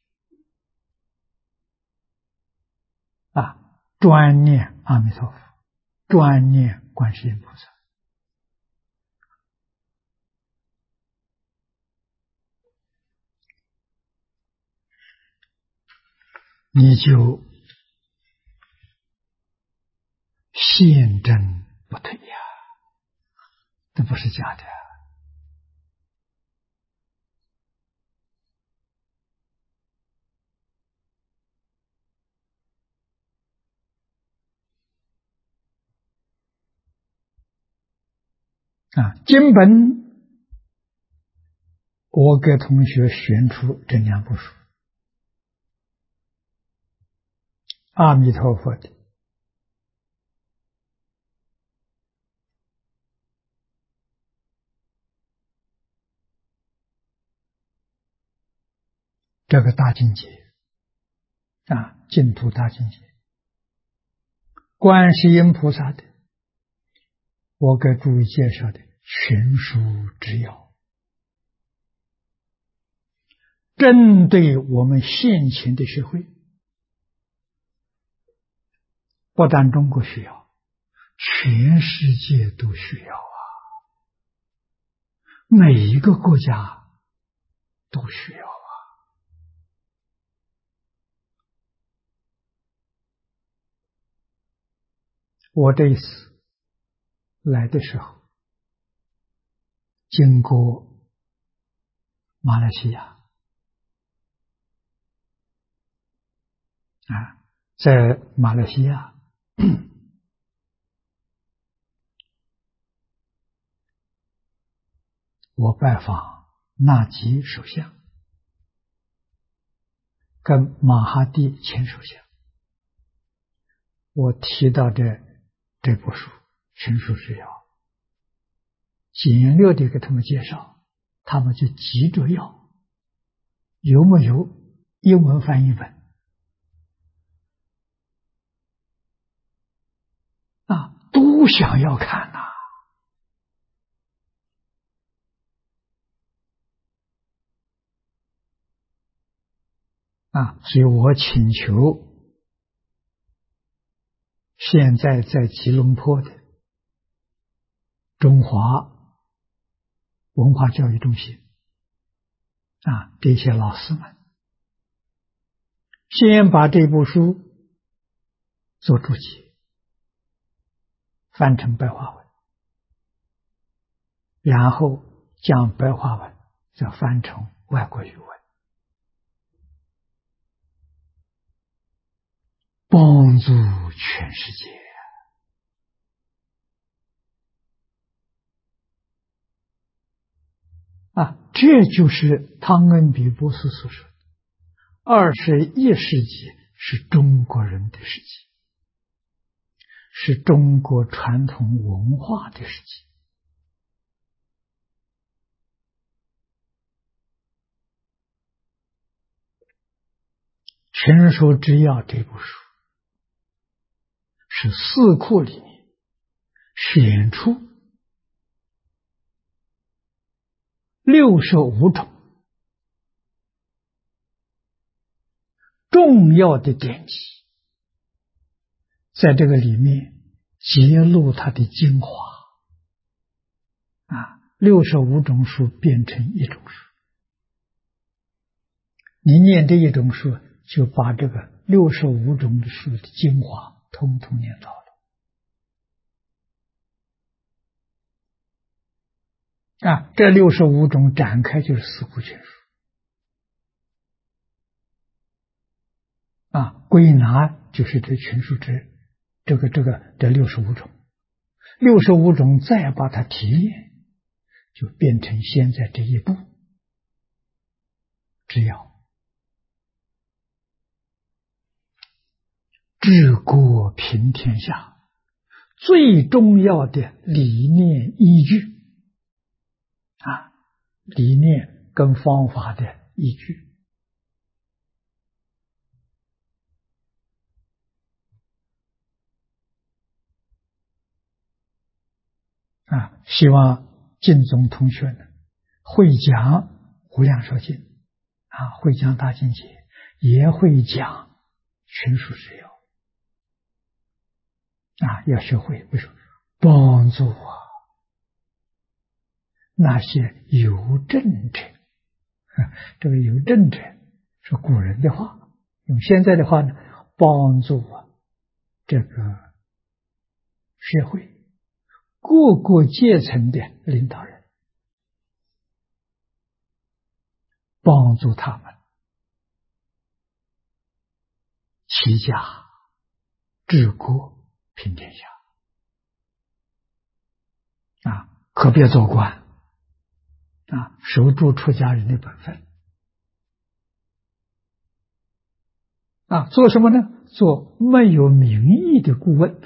专念阿弥陀佛，专念观世音菩萨。你就现真不退呀，这不是假的。经本我给同学选出这两部书，阿弥陀佛的这个大境界净土大境界，观世音菩萨的我给诸位介绍的全书之要，针对我们现前的社会，不但中国需要，全世界都需要每一个国家都需要我这一次来的时候，经过马来西亚在马来西亚我拜访纳吉首相跟马哈蒂前首相，我提到这部书《全书之要》，简略的给他们介绍，他们就急着要，有没有英文翻译本都想要看所以我请求现在在吉隆坡的中华文化教育中心这些老师们，先把这部书做注解，翻成白话文，然后将白话文再翻成外国语文，帮助全世界这就是汤恩比博士所说的21世纪是中国人的世纪，是中国传统文化的世纪。 群书之要》这部书是四库里面选出65种重要的典籍，在这个里面揭露它的精华，65种书变成一种书，你念这一种书，就把这个65种的书的精华通通念到了。这65种展开就是四库全书归纳就是这群书之这65种，65种再把它提炼，就变成现在这一部只要治国平天下最重要的理念依据理念跟方法的依据希望晋宗同学呢会讲无量寿经会讲大经解，也会讲群书之要要学会，为什么帮助那些有证者？这个有证者是古人的话，用现在的话呢，帮助这个社会各个阶层的领导人，帮助他们齐家治国平天下可别做官守住出家人的本分做什么呢？做没有名义的顾问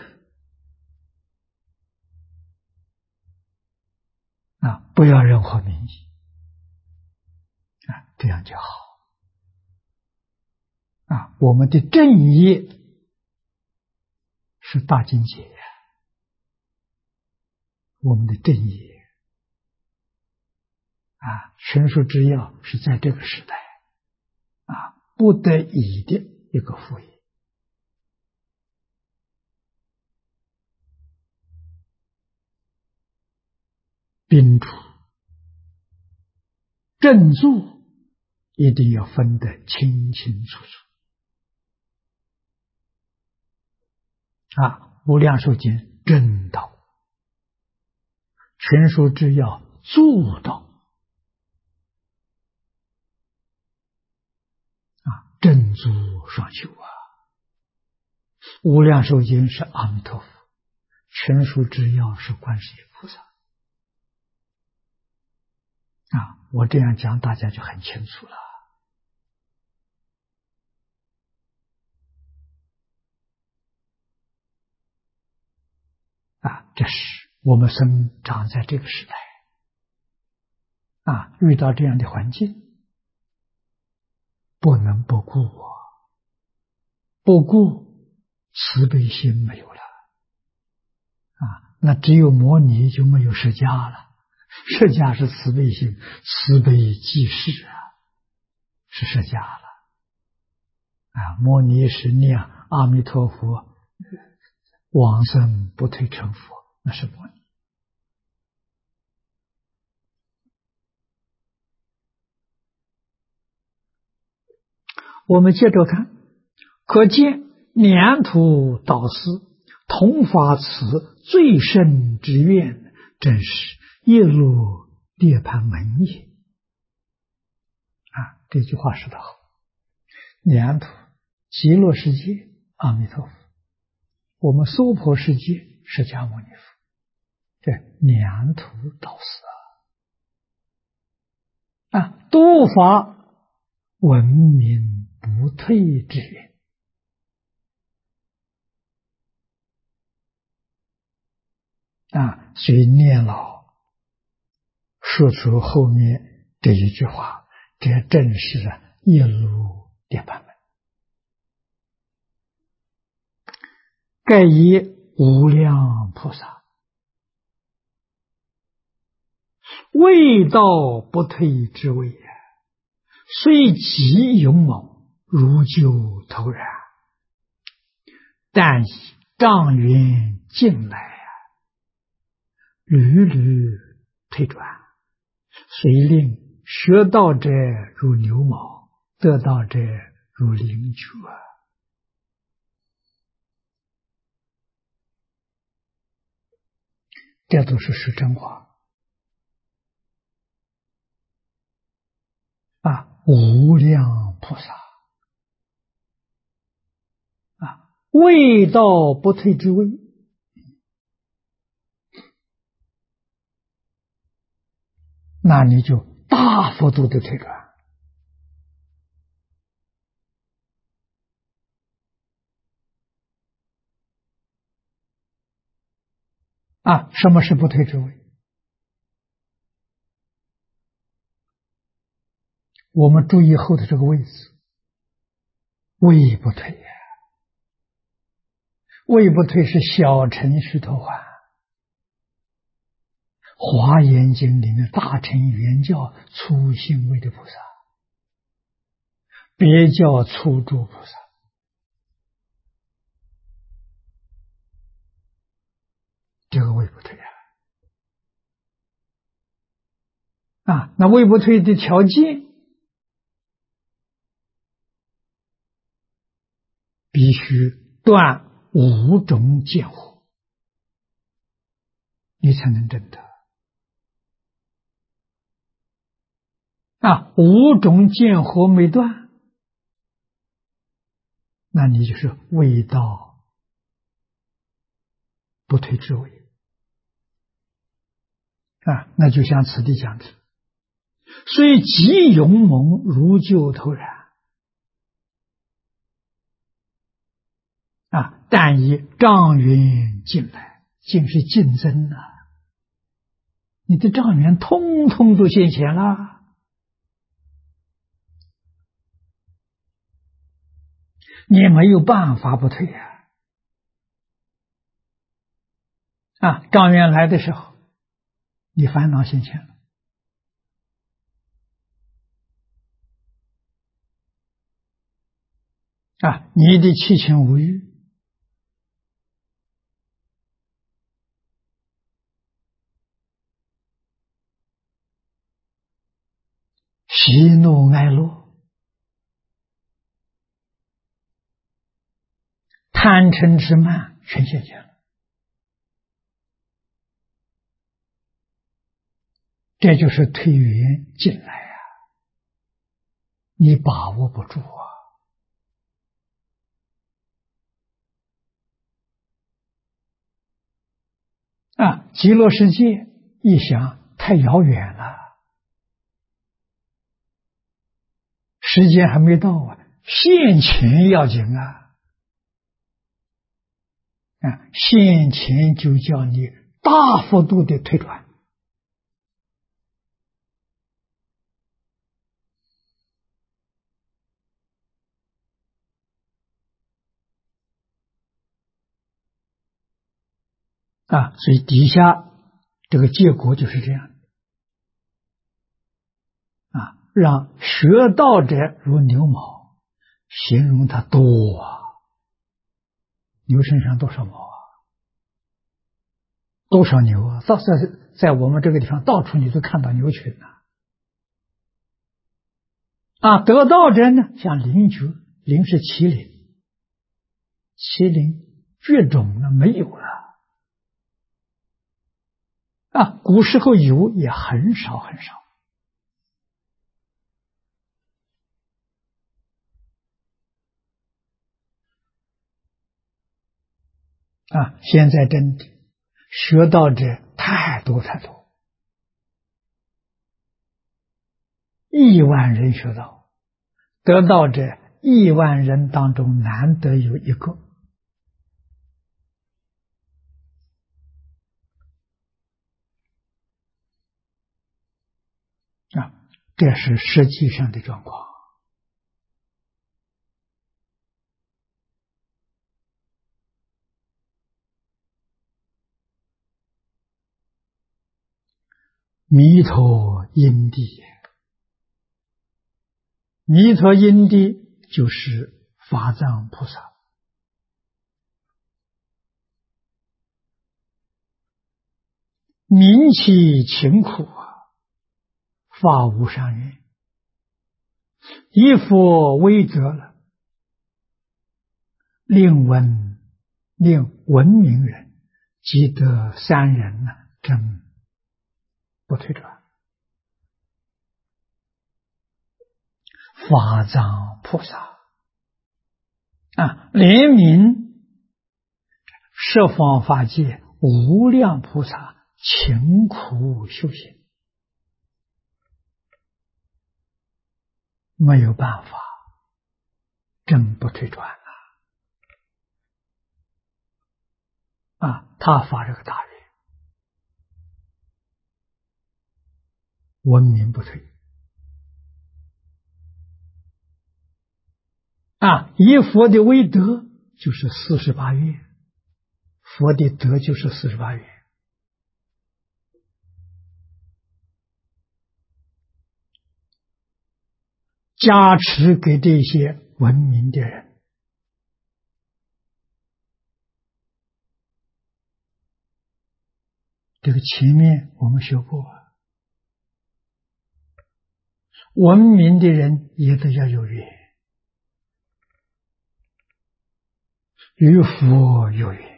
不要任何名义这样就好我们的正业是大经解我们的正业群书之要是在这个时代不得已的一个副业宾主正注一定要分得清清楚楚无量寿经正道，群书之要助道正足双修无量寿经是阿弥陀佛，群书之要是观世音菩萨我这样讲大家就很清楚了这是我们生长在这个时代遇到这样的环境不能不顾不顾慈悲心没有了那只有摩尼就没有释迦了，释迦是慈悲心，慈悲济世是释迦了摩尼是念阿弥陀佛往生不退成佛，那是摩尼我们接着看，可见粘土导师同发此最深之愿，正是一入涅槃门也这句话说得好，粘土极乐世界阿弥陀佛，我们娑婆世界释迦牟尼佛，这粘土导师多发闻名不退之愿所以念老说出后面这一句话，这正是一入涅槃门盖以无量菩萨，未到不退之位，虽极勇猛，如救头然。但以障缘进来，屡屡退转，遂令学道者如牛毛，得道者如灵柩。这都是实真话无量菩萨未到不退之位，那你就大幅度的退转什么是不退之位？我们注意后的这个位置，位不退呀，位不退是小乘须陀洹，华严经里面大乘圆教粗性位的菩萨，别教粗住菩萨，这个位不退那位不退的条件必须断5种见惑，你才能证得5种见惑没断，那你就是未到不退之位那就像此地讲的，虽极勇猛，如救头然但以障缘进来，尽是竞争你的障缘通通都现前了，你也没有办法不退障缘来的时候，你烦恼现前了你的七情五欲喜怒哀乐贪嗔痴慢全现前了，这就是退缘进来你把握不住极乐世界一想太遥远了，时间还没到现前要紧现前就叫你大幅度的退转所以底下这个结果就是这样让学道者如牛毛，形容它多牛身上多少毛多少牛在我们这个地方到处你都看到牛群得道者呢，像灵觉，灵是麒麟，麒麟绝种了没有了古时候有也很少很少现在真的学道者太多太多，1万人学道，得道者1万人当中难得有一个这是实际上的状况弥陀因地，弥陀因地就是法藏菩萨。民其勤苦发无上愿，以佛为则了，令闻明人即得三人真不退转。法藏菩萨怜悯十方法界无量菩萨勤苦修行，没有办法，真不退转他发这个大愿，闻名不退以佛的威德就是48愿，佛的德就是48愿。加持给这些文明的人，这个前面我们学过，文明的人也都要有缘，与佛有缘。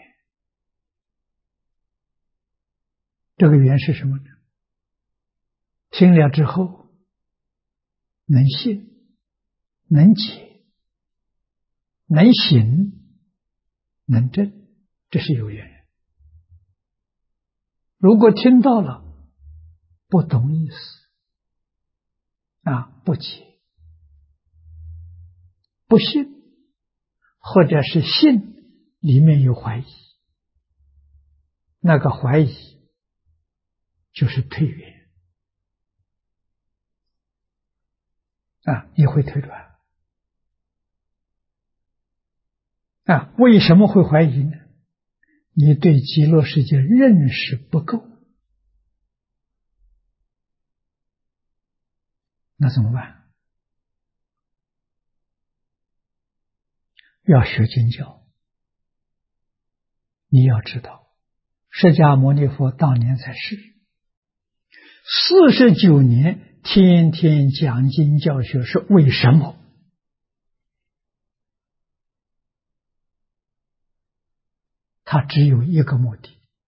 这个缘是什么呢？听了之后能信，能解，能行，能证，这是有缘人。如果听到了不懂意思不解，不信，或者是信里面有怀疑，那个怀疑就是退缘你会退转为什么会怀疑呢？你对极乐世界认识不够，那怎么办？要学经教。你要知道，释迦牟尼佛当年在世49年，天天讲经教学，是为什么？他只有一个目的，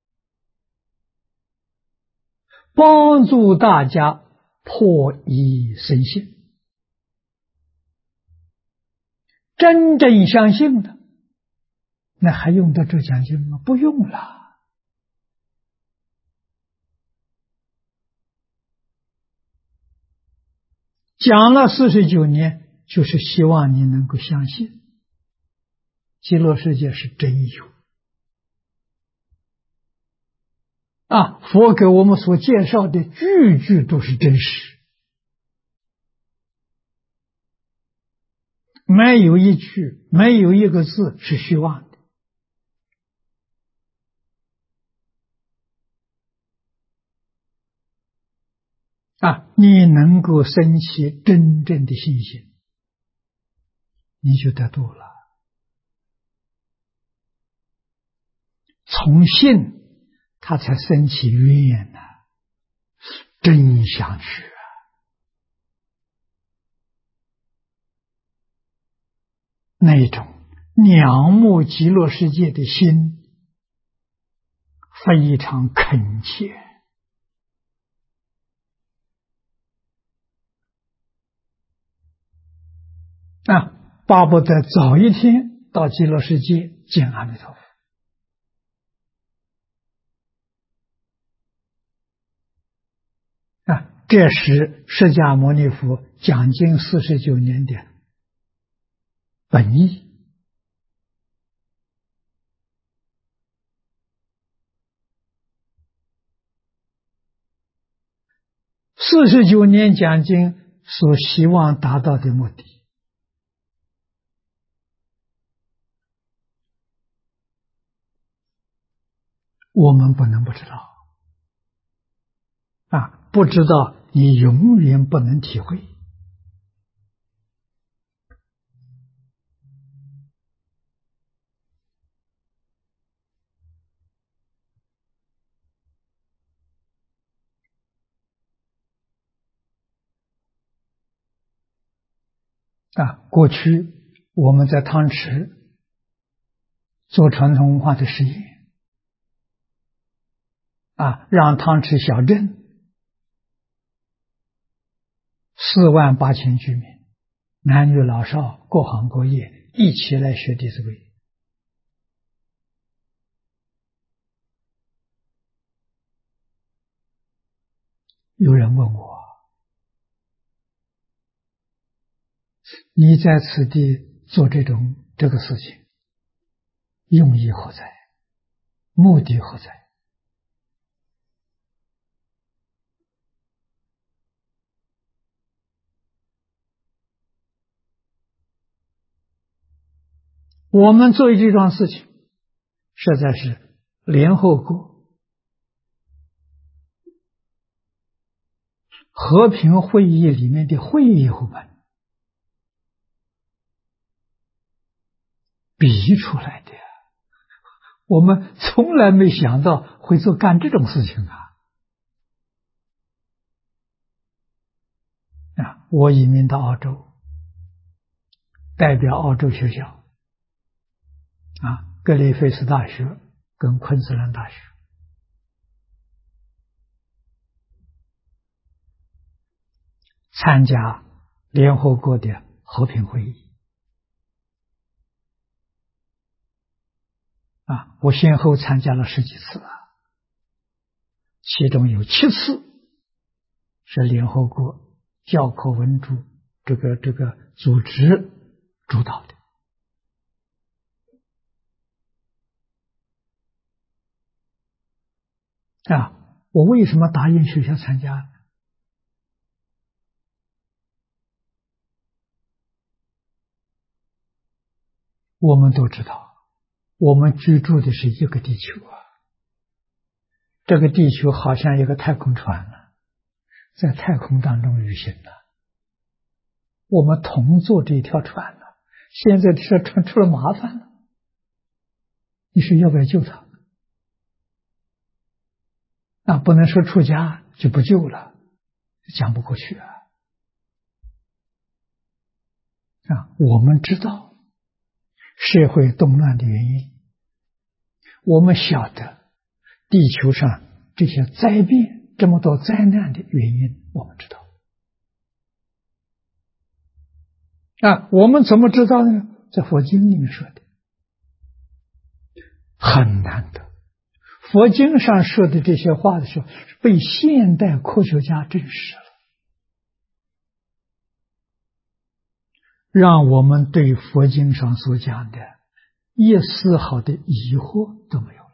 帮助大家破疑生信。真正相信的，那还用得着讲经吗？不用了。讲了49年，就是希望你能够相信极乐世界是真有佛给我们所介绍的句句都是真实，没有一句，没有一个字是虚妄的你能够升起真正的信心，你就得度了。从信他才升起愿真想去那种仰慕极乐世界的心非常恳切巴不得早一天到极乐世界见阿弥陀佛。这是释迦牟尼佛讲经49年的本意。49年讲经所希望达到的目的，我们不能不知道不知道你永远不能体会。过去我们在汤池做传统文化的实验，让汤池小镇48000居民，男女老少各行各业一起来学《弟子规》。有人问我，你在此地做这个事情，用意何在？目的何在？我们做这桩事情，实在是联合国和平会议里面的会议伙伴比出来的。我们从来没想到会干这种事情我移民到澳洲，代表澳洲学校格里菲斯大学跟昆士兰大学参加联合国的和平会议我先后参加了10几次其中有7次是联合国教科文组这个组织主导的我为什么答应学校参加呢？我们都知道，我们居住的是一个地球这个地球好像一个太空船在太空当中旅行我们同坐这条船现在这船出了麻烦了，你说要不要救它？不能说出家就不救了，讲不过去我们知道社会动乱的原因，我们晓得地球上这些灾变这么多灾难的原因，我们知道我们怎么知道呢？在佛经里面说的，很难得。佛经上说的这些话的时候，被现代科学家证实了，让我们对佛经上所讲的一丝毫的疑惑都没有了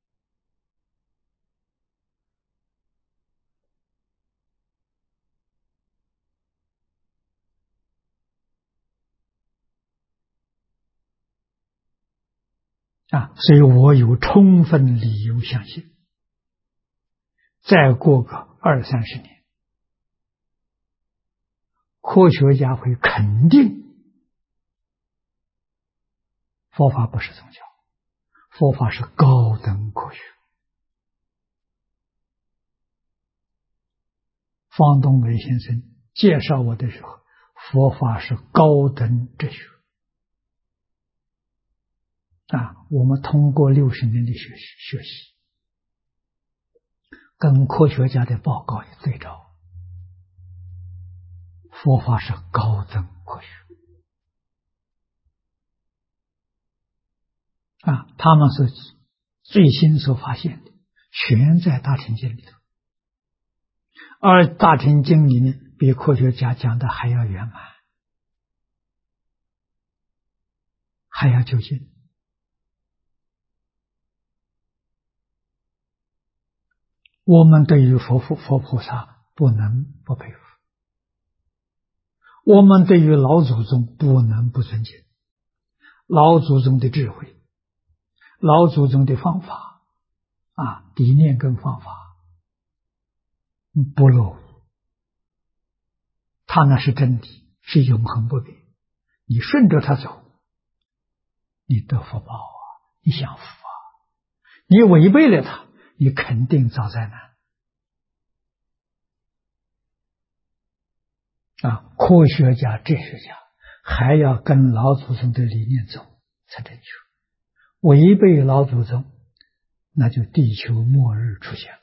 所以我有充分理由相信，再过个20-30年，科学家会肯定佛法不是宗教，佛法是高等科学。方东梅先生介绍我的时候，佛法是高等哲学我们通过60年的学习，跟科学家的报告也对照，佛法是高等科学他们是最新所发现的，全在大乘经里头，而大乘经里面比科学家讲的还要圆满，还要究竟。我们对于佛菩萨不能不佩服，我们对于老祖宗不能不尊敬，老祖宗的智慧，老祖宗的方法理念跟方法不落伍，他那是真理，是永恒不变。你顺着他走，你得福报啊，你享福啊。你违背了他，你肯定遭灾难啊！科学家、哲学家还要跟老祖宗的理念走才正确，违背老祖宗，那就地球末日出现了。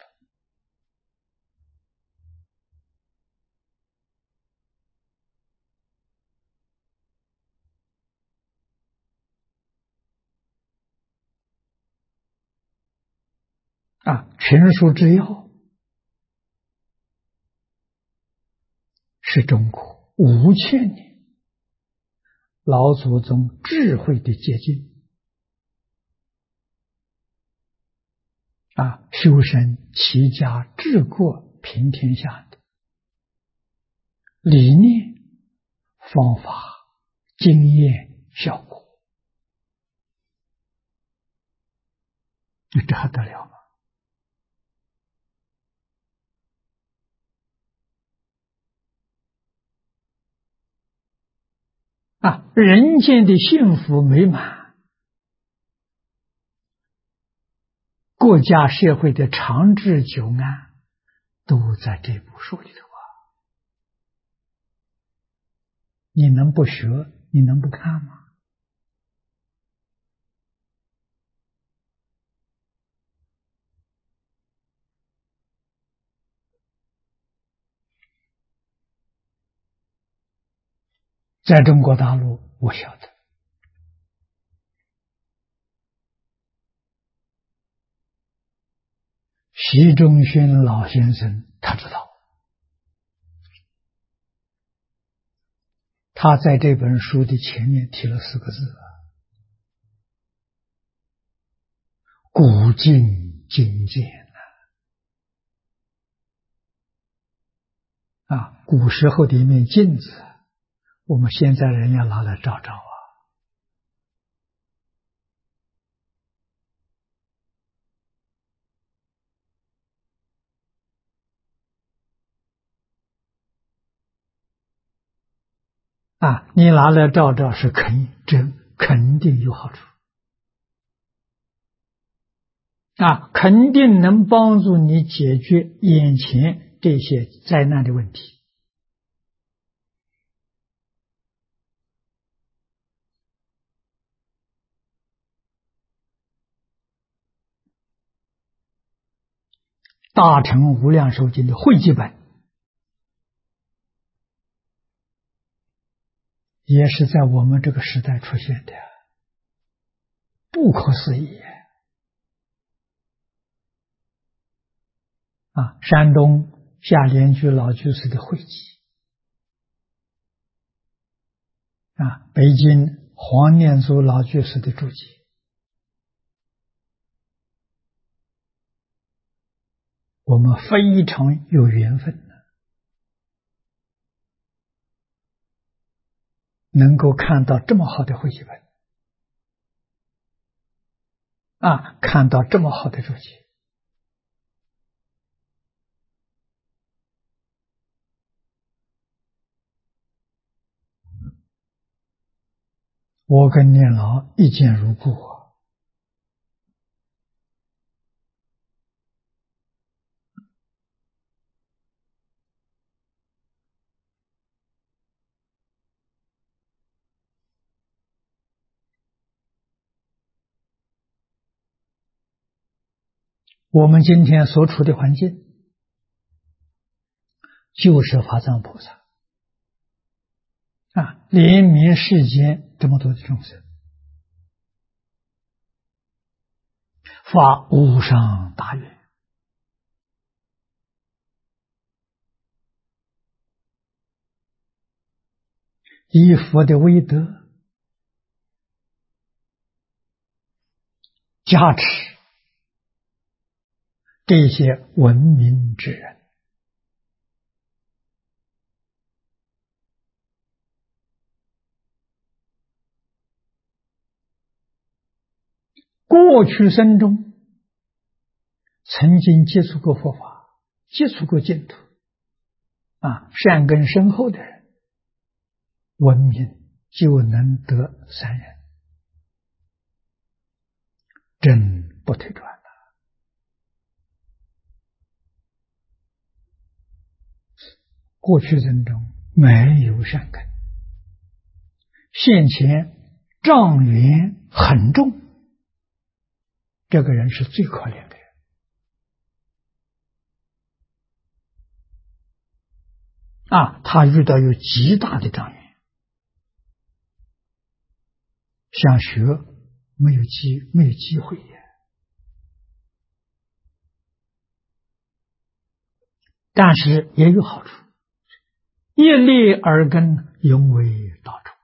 群书之要是中国5000年老祖宗智慧的结晶修身齐家治国平天下的理念、方法、经验、效果，这还得了吗？人间的幸福美满，国家社会的长治久安，都在这部书里头啊！你能不学？你能不看吗？在中国大陆，我晓得习仲勋老先生他知道，他在这本书的前面提了4个字古今今见古时候的一面镜子，我们现在人要拿来照照你拿来照照是肯定有好处肯定能帮助你解决眼前这些灾难的问题。大乘无量寿经的汇集本也是在我们这个时代出现的，不可思议山东下莲居老居士的汇集北京黄念祖老居士的注解，我们非常有缘分能够看到这么好的汇集本看到这么好的注解。我跟念老一见如故我们今天所处的环境就是法藏菩萨怜悯世间这么多的众生，发无上大愿，以佛的威德加持这些文明之人，过去生中曾经接触过佛法， 接触过净土善根深厚的人，闻名就能得三人，真不退转。过去人中没有善根，现前障缘很重，这个人是最可怜的人他遇到有极大的障缘，想学没有机会呀。但是也有好处，业力而根，永为道种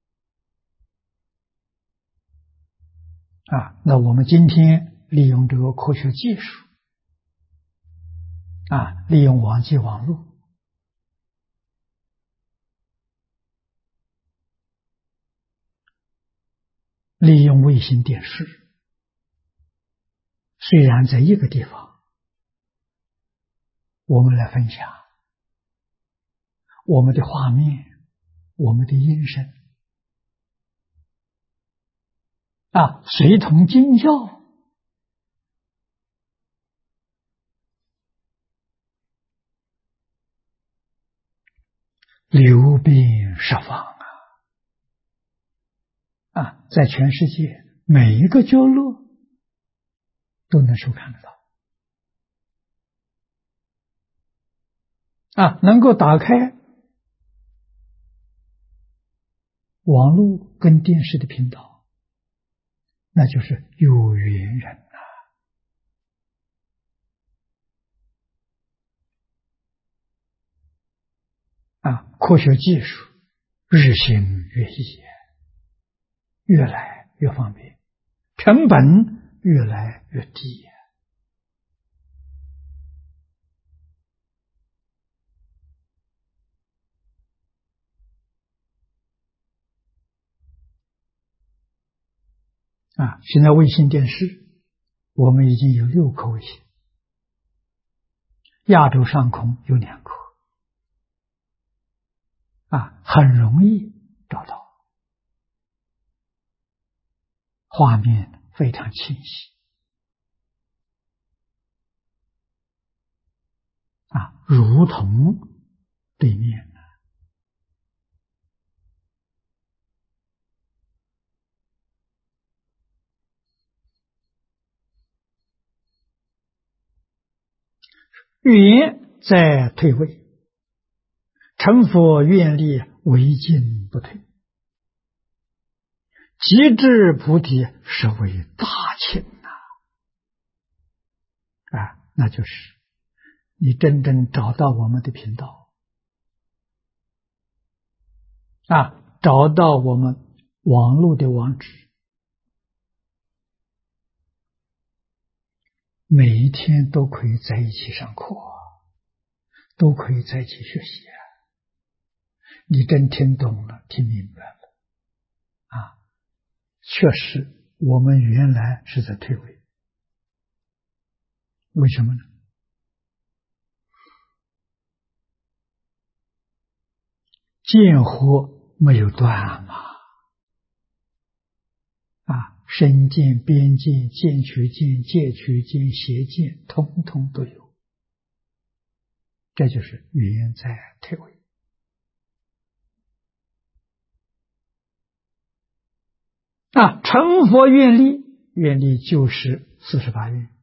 那我们今天利用这个科学技术利用网际网络，利用卫星电视，虽然在一个地方，我们来分享我们的画面，我们的音声随同经教，流遍十方在全世界每一个角落都能收看得到能够打开网络跟电视的频道，那就是有缘人科学技术日新月异，越来越方便，成本越来越低现在卫星电视我们已经有6颗卫星，亚洲上空有2颗很容易找到，画面非常清晰如同对面缘在退位，成佛愿力唯进不退，极致菩提是为大情那就是你真正找到我们的频道找到我们网络的网址，每一天都可以在一起上课，都可以在一起学习你真听懂了，听明白了确实我们原来是在退位，为什么呢？见惑没有断身见、边见、见取见、戒取见、邪见，统统都有，这就是缘在退位成佛愿力，愿力就是48愿，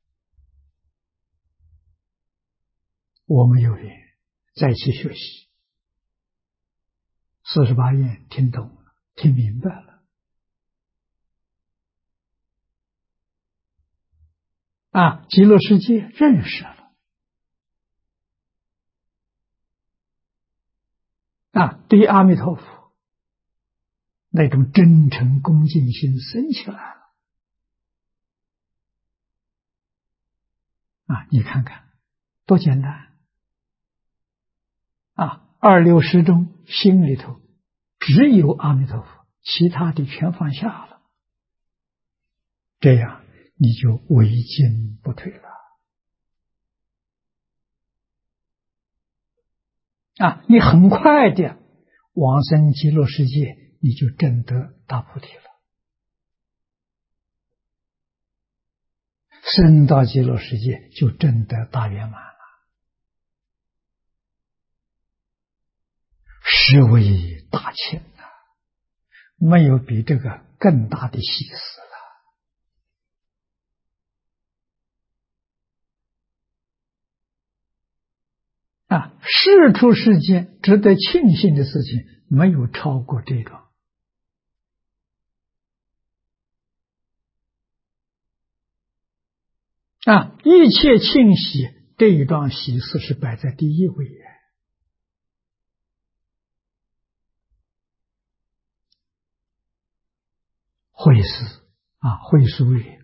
我们有缘在一起学习，48愿听懂了，听明白了极乐世界认识了对阿弥陀佛那种真诚恭敬心生起来了你看看多简单二六时中心里头只有阿弥陀佛，其他的全放下了，这样你就唯进不退了你很快的往生极乐世界，你就证得大菩提了。升到极乐世界就证得大圆满了，实为大千呐！没有比这个更大的喜事了。世出世间值得庆幸的事情，没有超过这个。一切庆喜，这一桩喜事是摆在第一位。会师会书也，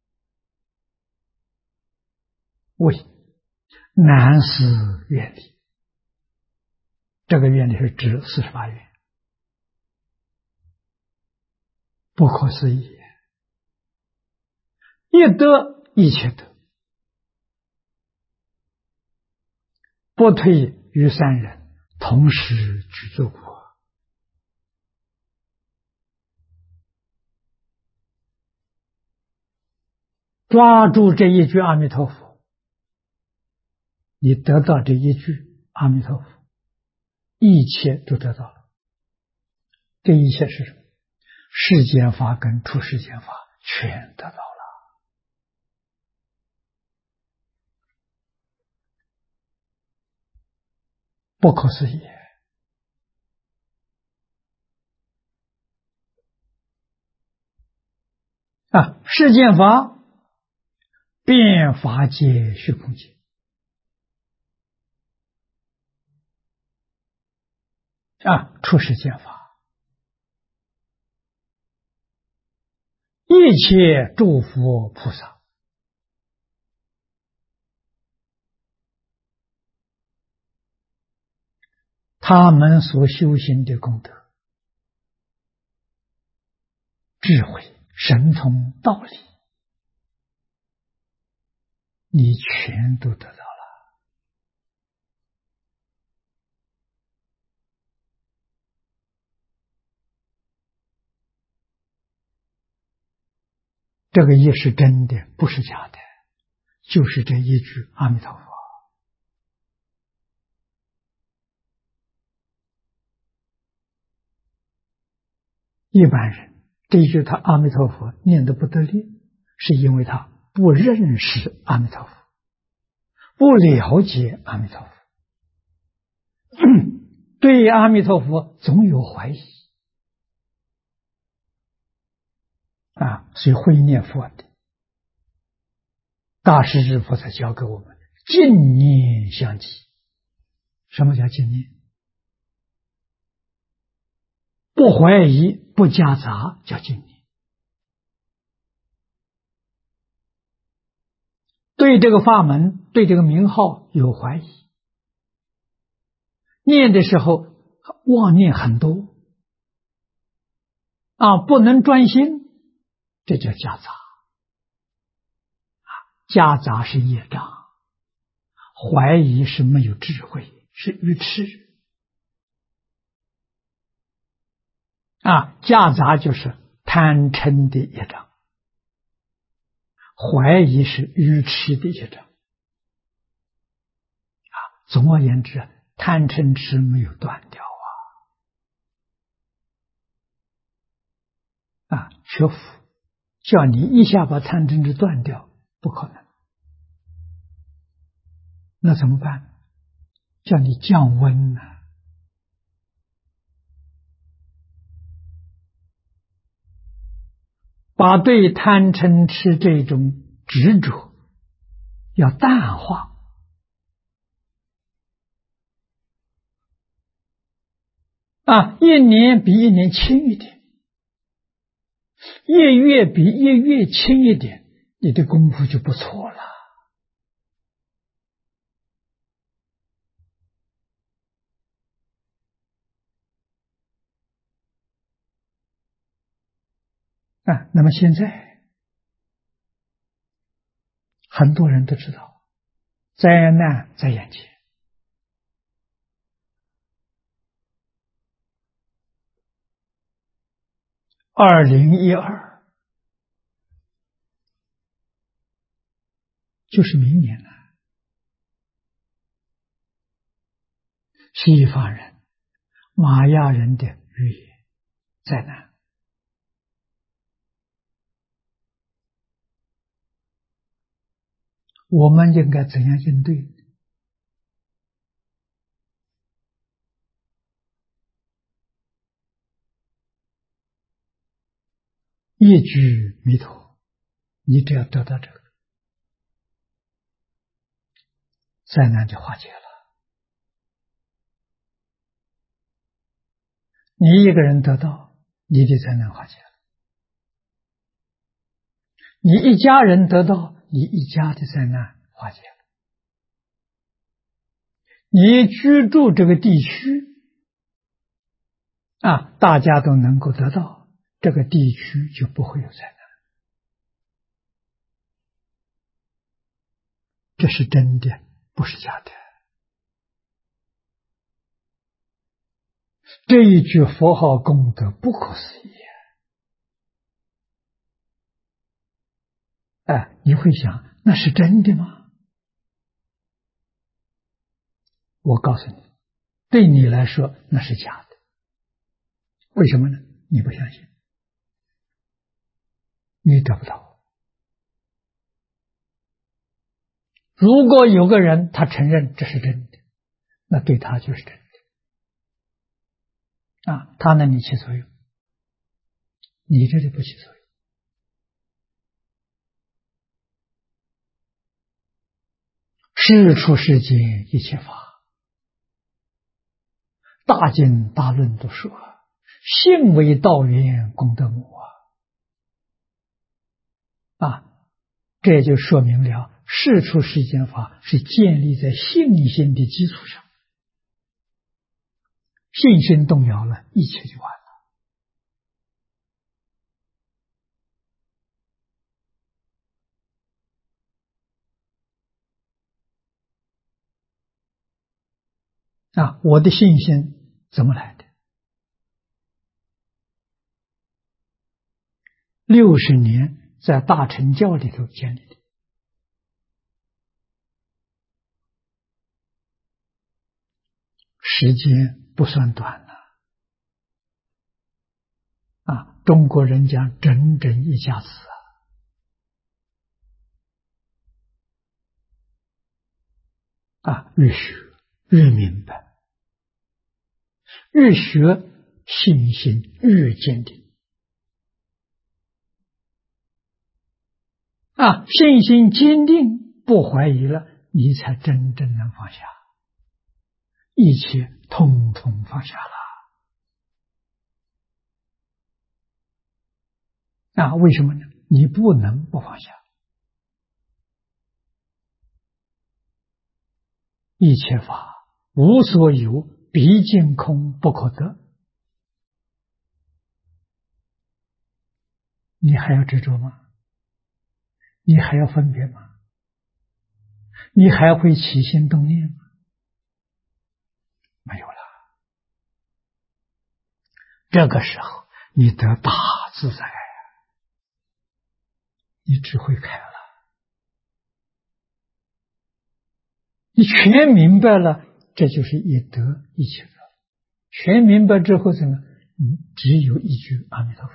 为南师愿力，这个愿力是指48愿，不可思议，一得一切得，不退于三人，同时具足果。抓住这一句阿弥陀佛，你得到这一句阿弥陀佛，一切都得到了。这一切是什么？世间法跟出世间法全得到了，不可思议。世间法遍法界虚空界，出世间法，一切诸佛菩萨，他们所修行的功德、智慧、神通、道理，你全都得到了。这个也是真的，不是假的，就是这一句阿弥陀佛。一般人这一句他阿弥陀佛念得不得力，是因为他不认识阿弥陀佛，不了解阿弥陀佛，对阿弥陀佛总有怀疑所以会念佛的大势至菩萨教给我们净念相继。什么叫净念？不怀疑不夹杂叫净念。对这个法门对这个名号有怀疑，念的时候妄念很多不能专心，这叫夹杂。夹杂是业障，怀疑是没有智慧，是愚痴夹杂就是贪嗔的业障，怀疑是愚痴的业障总而言之，贪嗔痴没有断掉学佛叫你一下把贪嗔痴断掉，不可能。那怎么办？叫你降温把对贪嗔痴这种执着要淡化一年比一年轻一点，一月比一月轻一点，你的功夫就不错了那么现在很多人都知道灾难在眼前 2012就是明年了。西方人、玛雅人的语言灾难，我们应该怎样应对？一句弥陀，你只要得到这个，灾难就化解了。你一个人得到，你的灾难化解了；你一家人得到，你一家的灾难化解了；你居住这个地区大家都能够得到，这个地区就不会有灾难。这是真的，不是假的。这一句佛号功德不可思议。你会想，那是真的吗？我告诉你，对你来说那是假的。为什么呢？你不相信，你得不到。如果有个人他承认这是真的，那对他就是真的他能你起作用，你这里不起作用。世出世间一切法，大经大论都说，信为道源，功德母这就说明了世出世间法是建立在信心的基础上，信心动摇了，一切就完了。我的信心怎么来的？60年在大乘教里头建立的，时间不算短了中国人讲整整一家子越学越明白，越学信心越坚定信心坚定不怀疑了，你才真正能放下，一切统统放下了为什么呢？你不能不放下。一切法无所有，毕竟空不可得，你还要执着吗？你还要分别吗？你还会起心动念吗？没有了。这个时候你得大自在你智慧开了，你全明白了，这就是一得一切得。全明白之后怎么？你只有一句阿弥陀佛。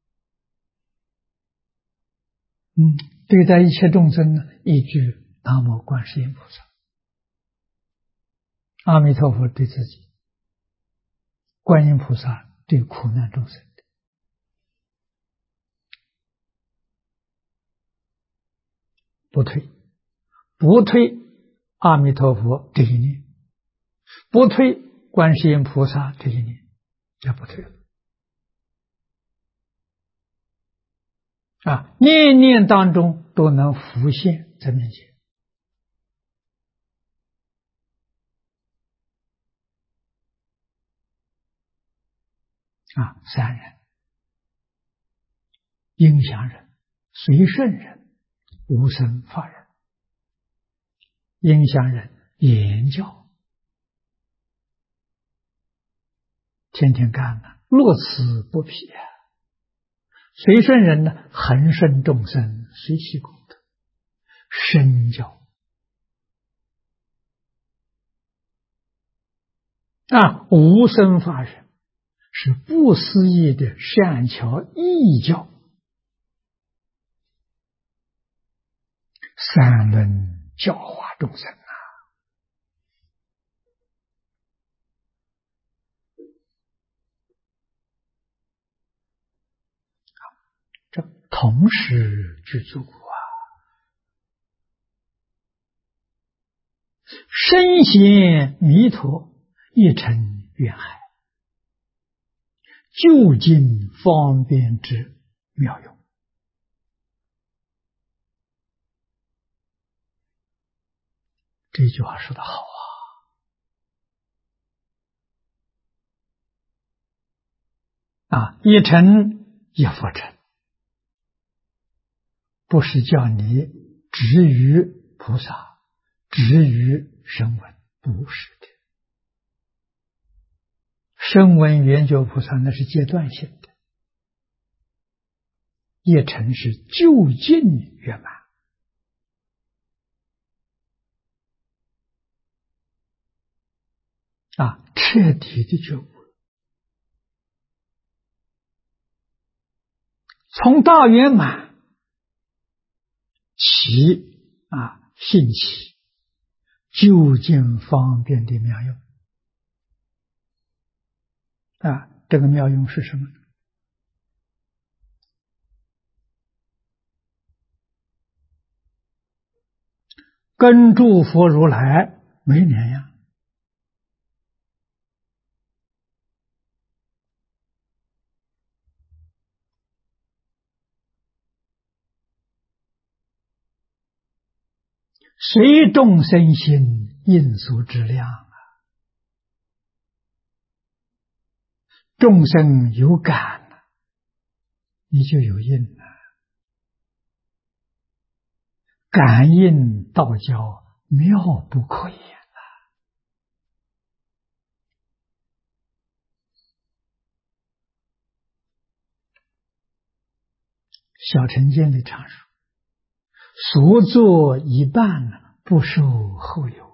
对待一切众生呢，一句南无观世音菩萨。阿弥陀佛对自己，观音菩萨对苦难众生的。不退，不退阿弥陀佛这一念，不退观世音菩萨这一念，这不退了念念当中都能浮现在面前三人：应祥人、随顺人、无生法人。应祥人言教，天天干乐此不疲随顺人呢，恒顺众生，随喜功德，身教无生法忍是不思议的善巧义教，三轮教化众生这同时具足身贤弥陀，一尘缘海，究竟方便之妙用。这句话说得好一尘一佛尘，不是叫你止于菩萨，止于声闻，不是的。声闻缘觉菩萨那是阶段性的，一尘是究竟圆满彻底的觉悟，从大圆满起兴起究竟方便的妙用这个妙用是什么呢？跟诸佛如来没两样。随众生心应所知量众生有感你就有应感应道交妙不可言小乘经里常说，所作一半不受后有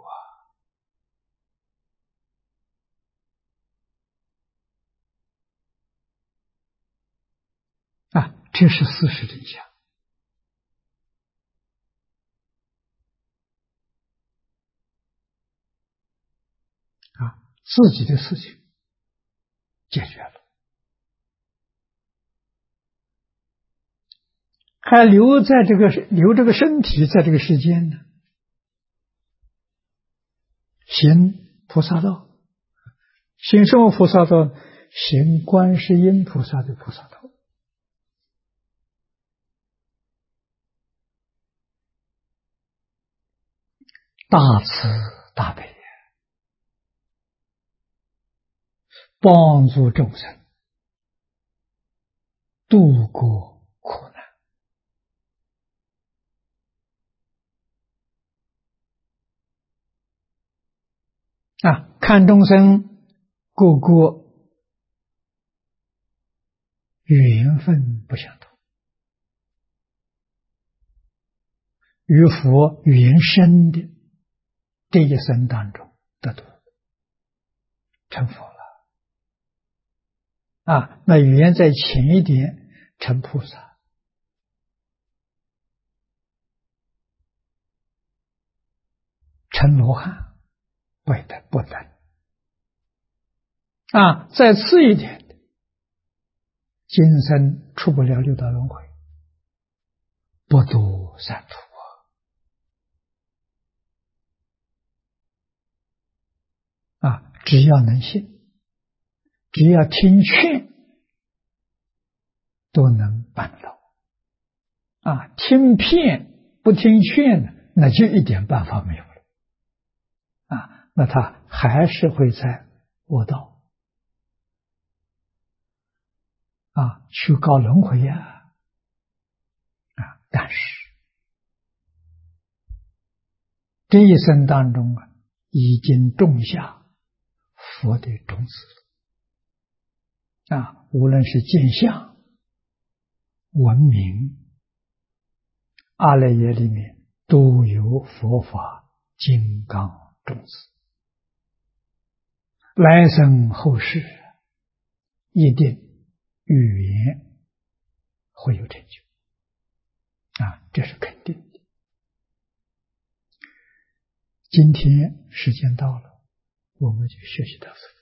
这是事实真相自己的事情解决了，还留这个身体在这个世间呢，行菩萨道，行什么菩萨道？行观世音菩萨的菩萨道。大慈大悲，帮助众生度过苦难看众生个个缘分不相同，与佛缘深的这一生当中得度成佛了那缘再浅一点成菩萨，成罗汉不等再次一点的今生出不了六道轮回，不度三途只要能信，只要听劝，都能办到听骗不听劝那就一点办法没有了那他还是会在恶道去搞轮回但是这一生当中已经种下佛的种子无论是见相文明，阿赖耶里面都有佛法金刚种子，来生后世一定语言会有成就这是肯定的。今天时间到了，我们就学习到此。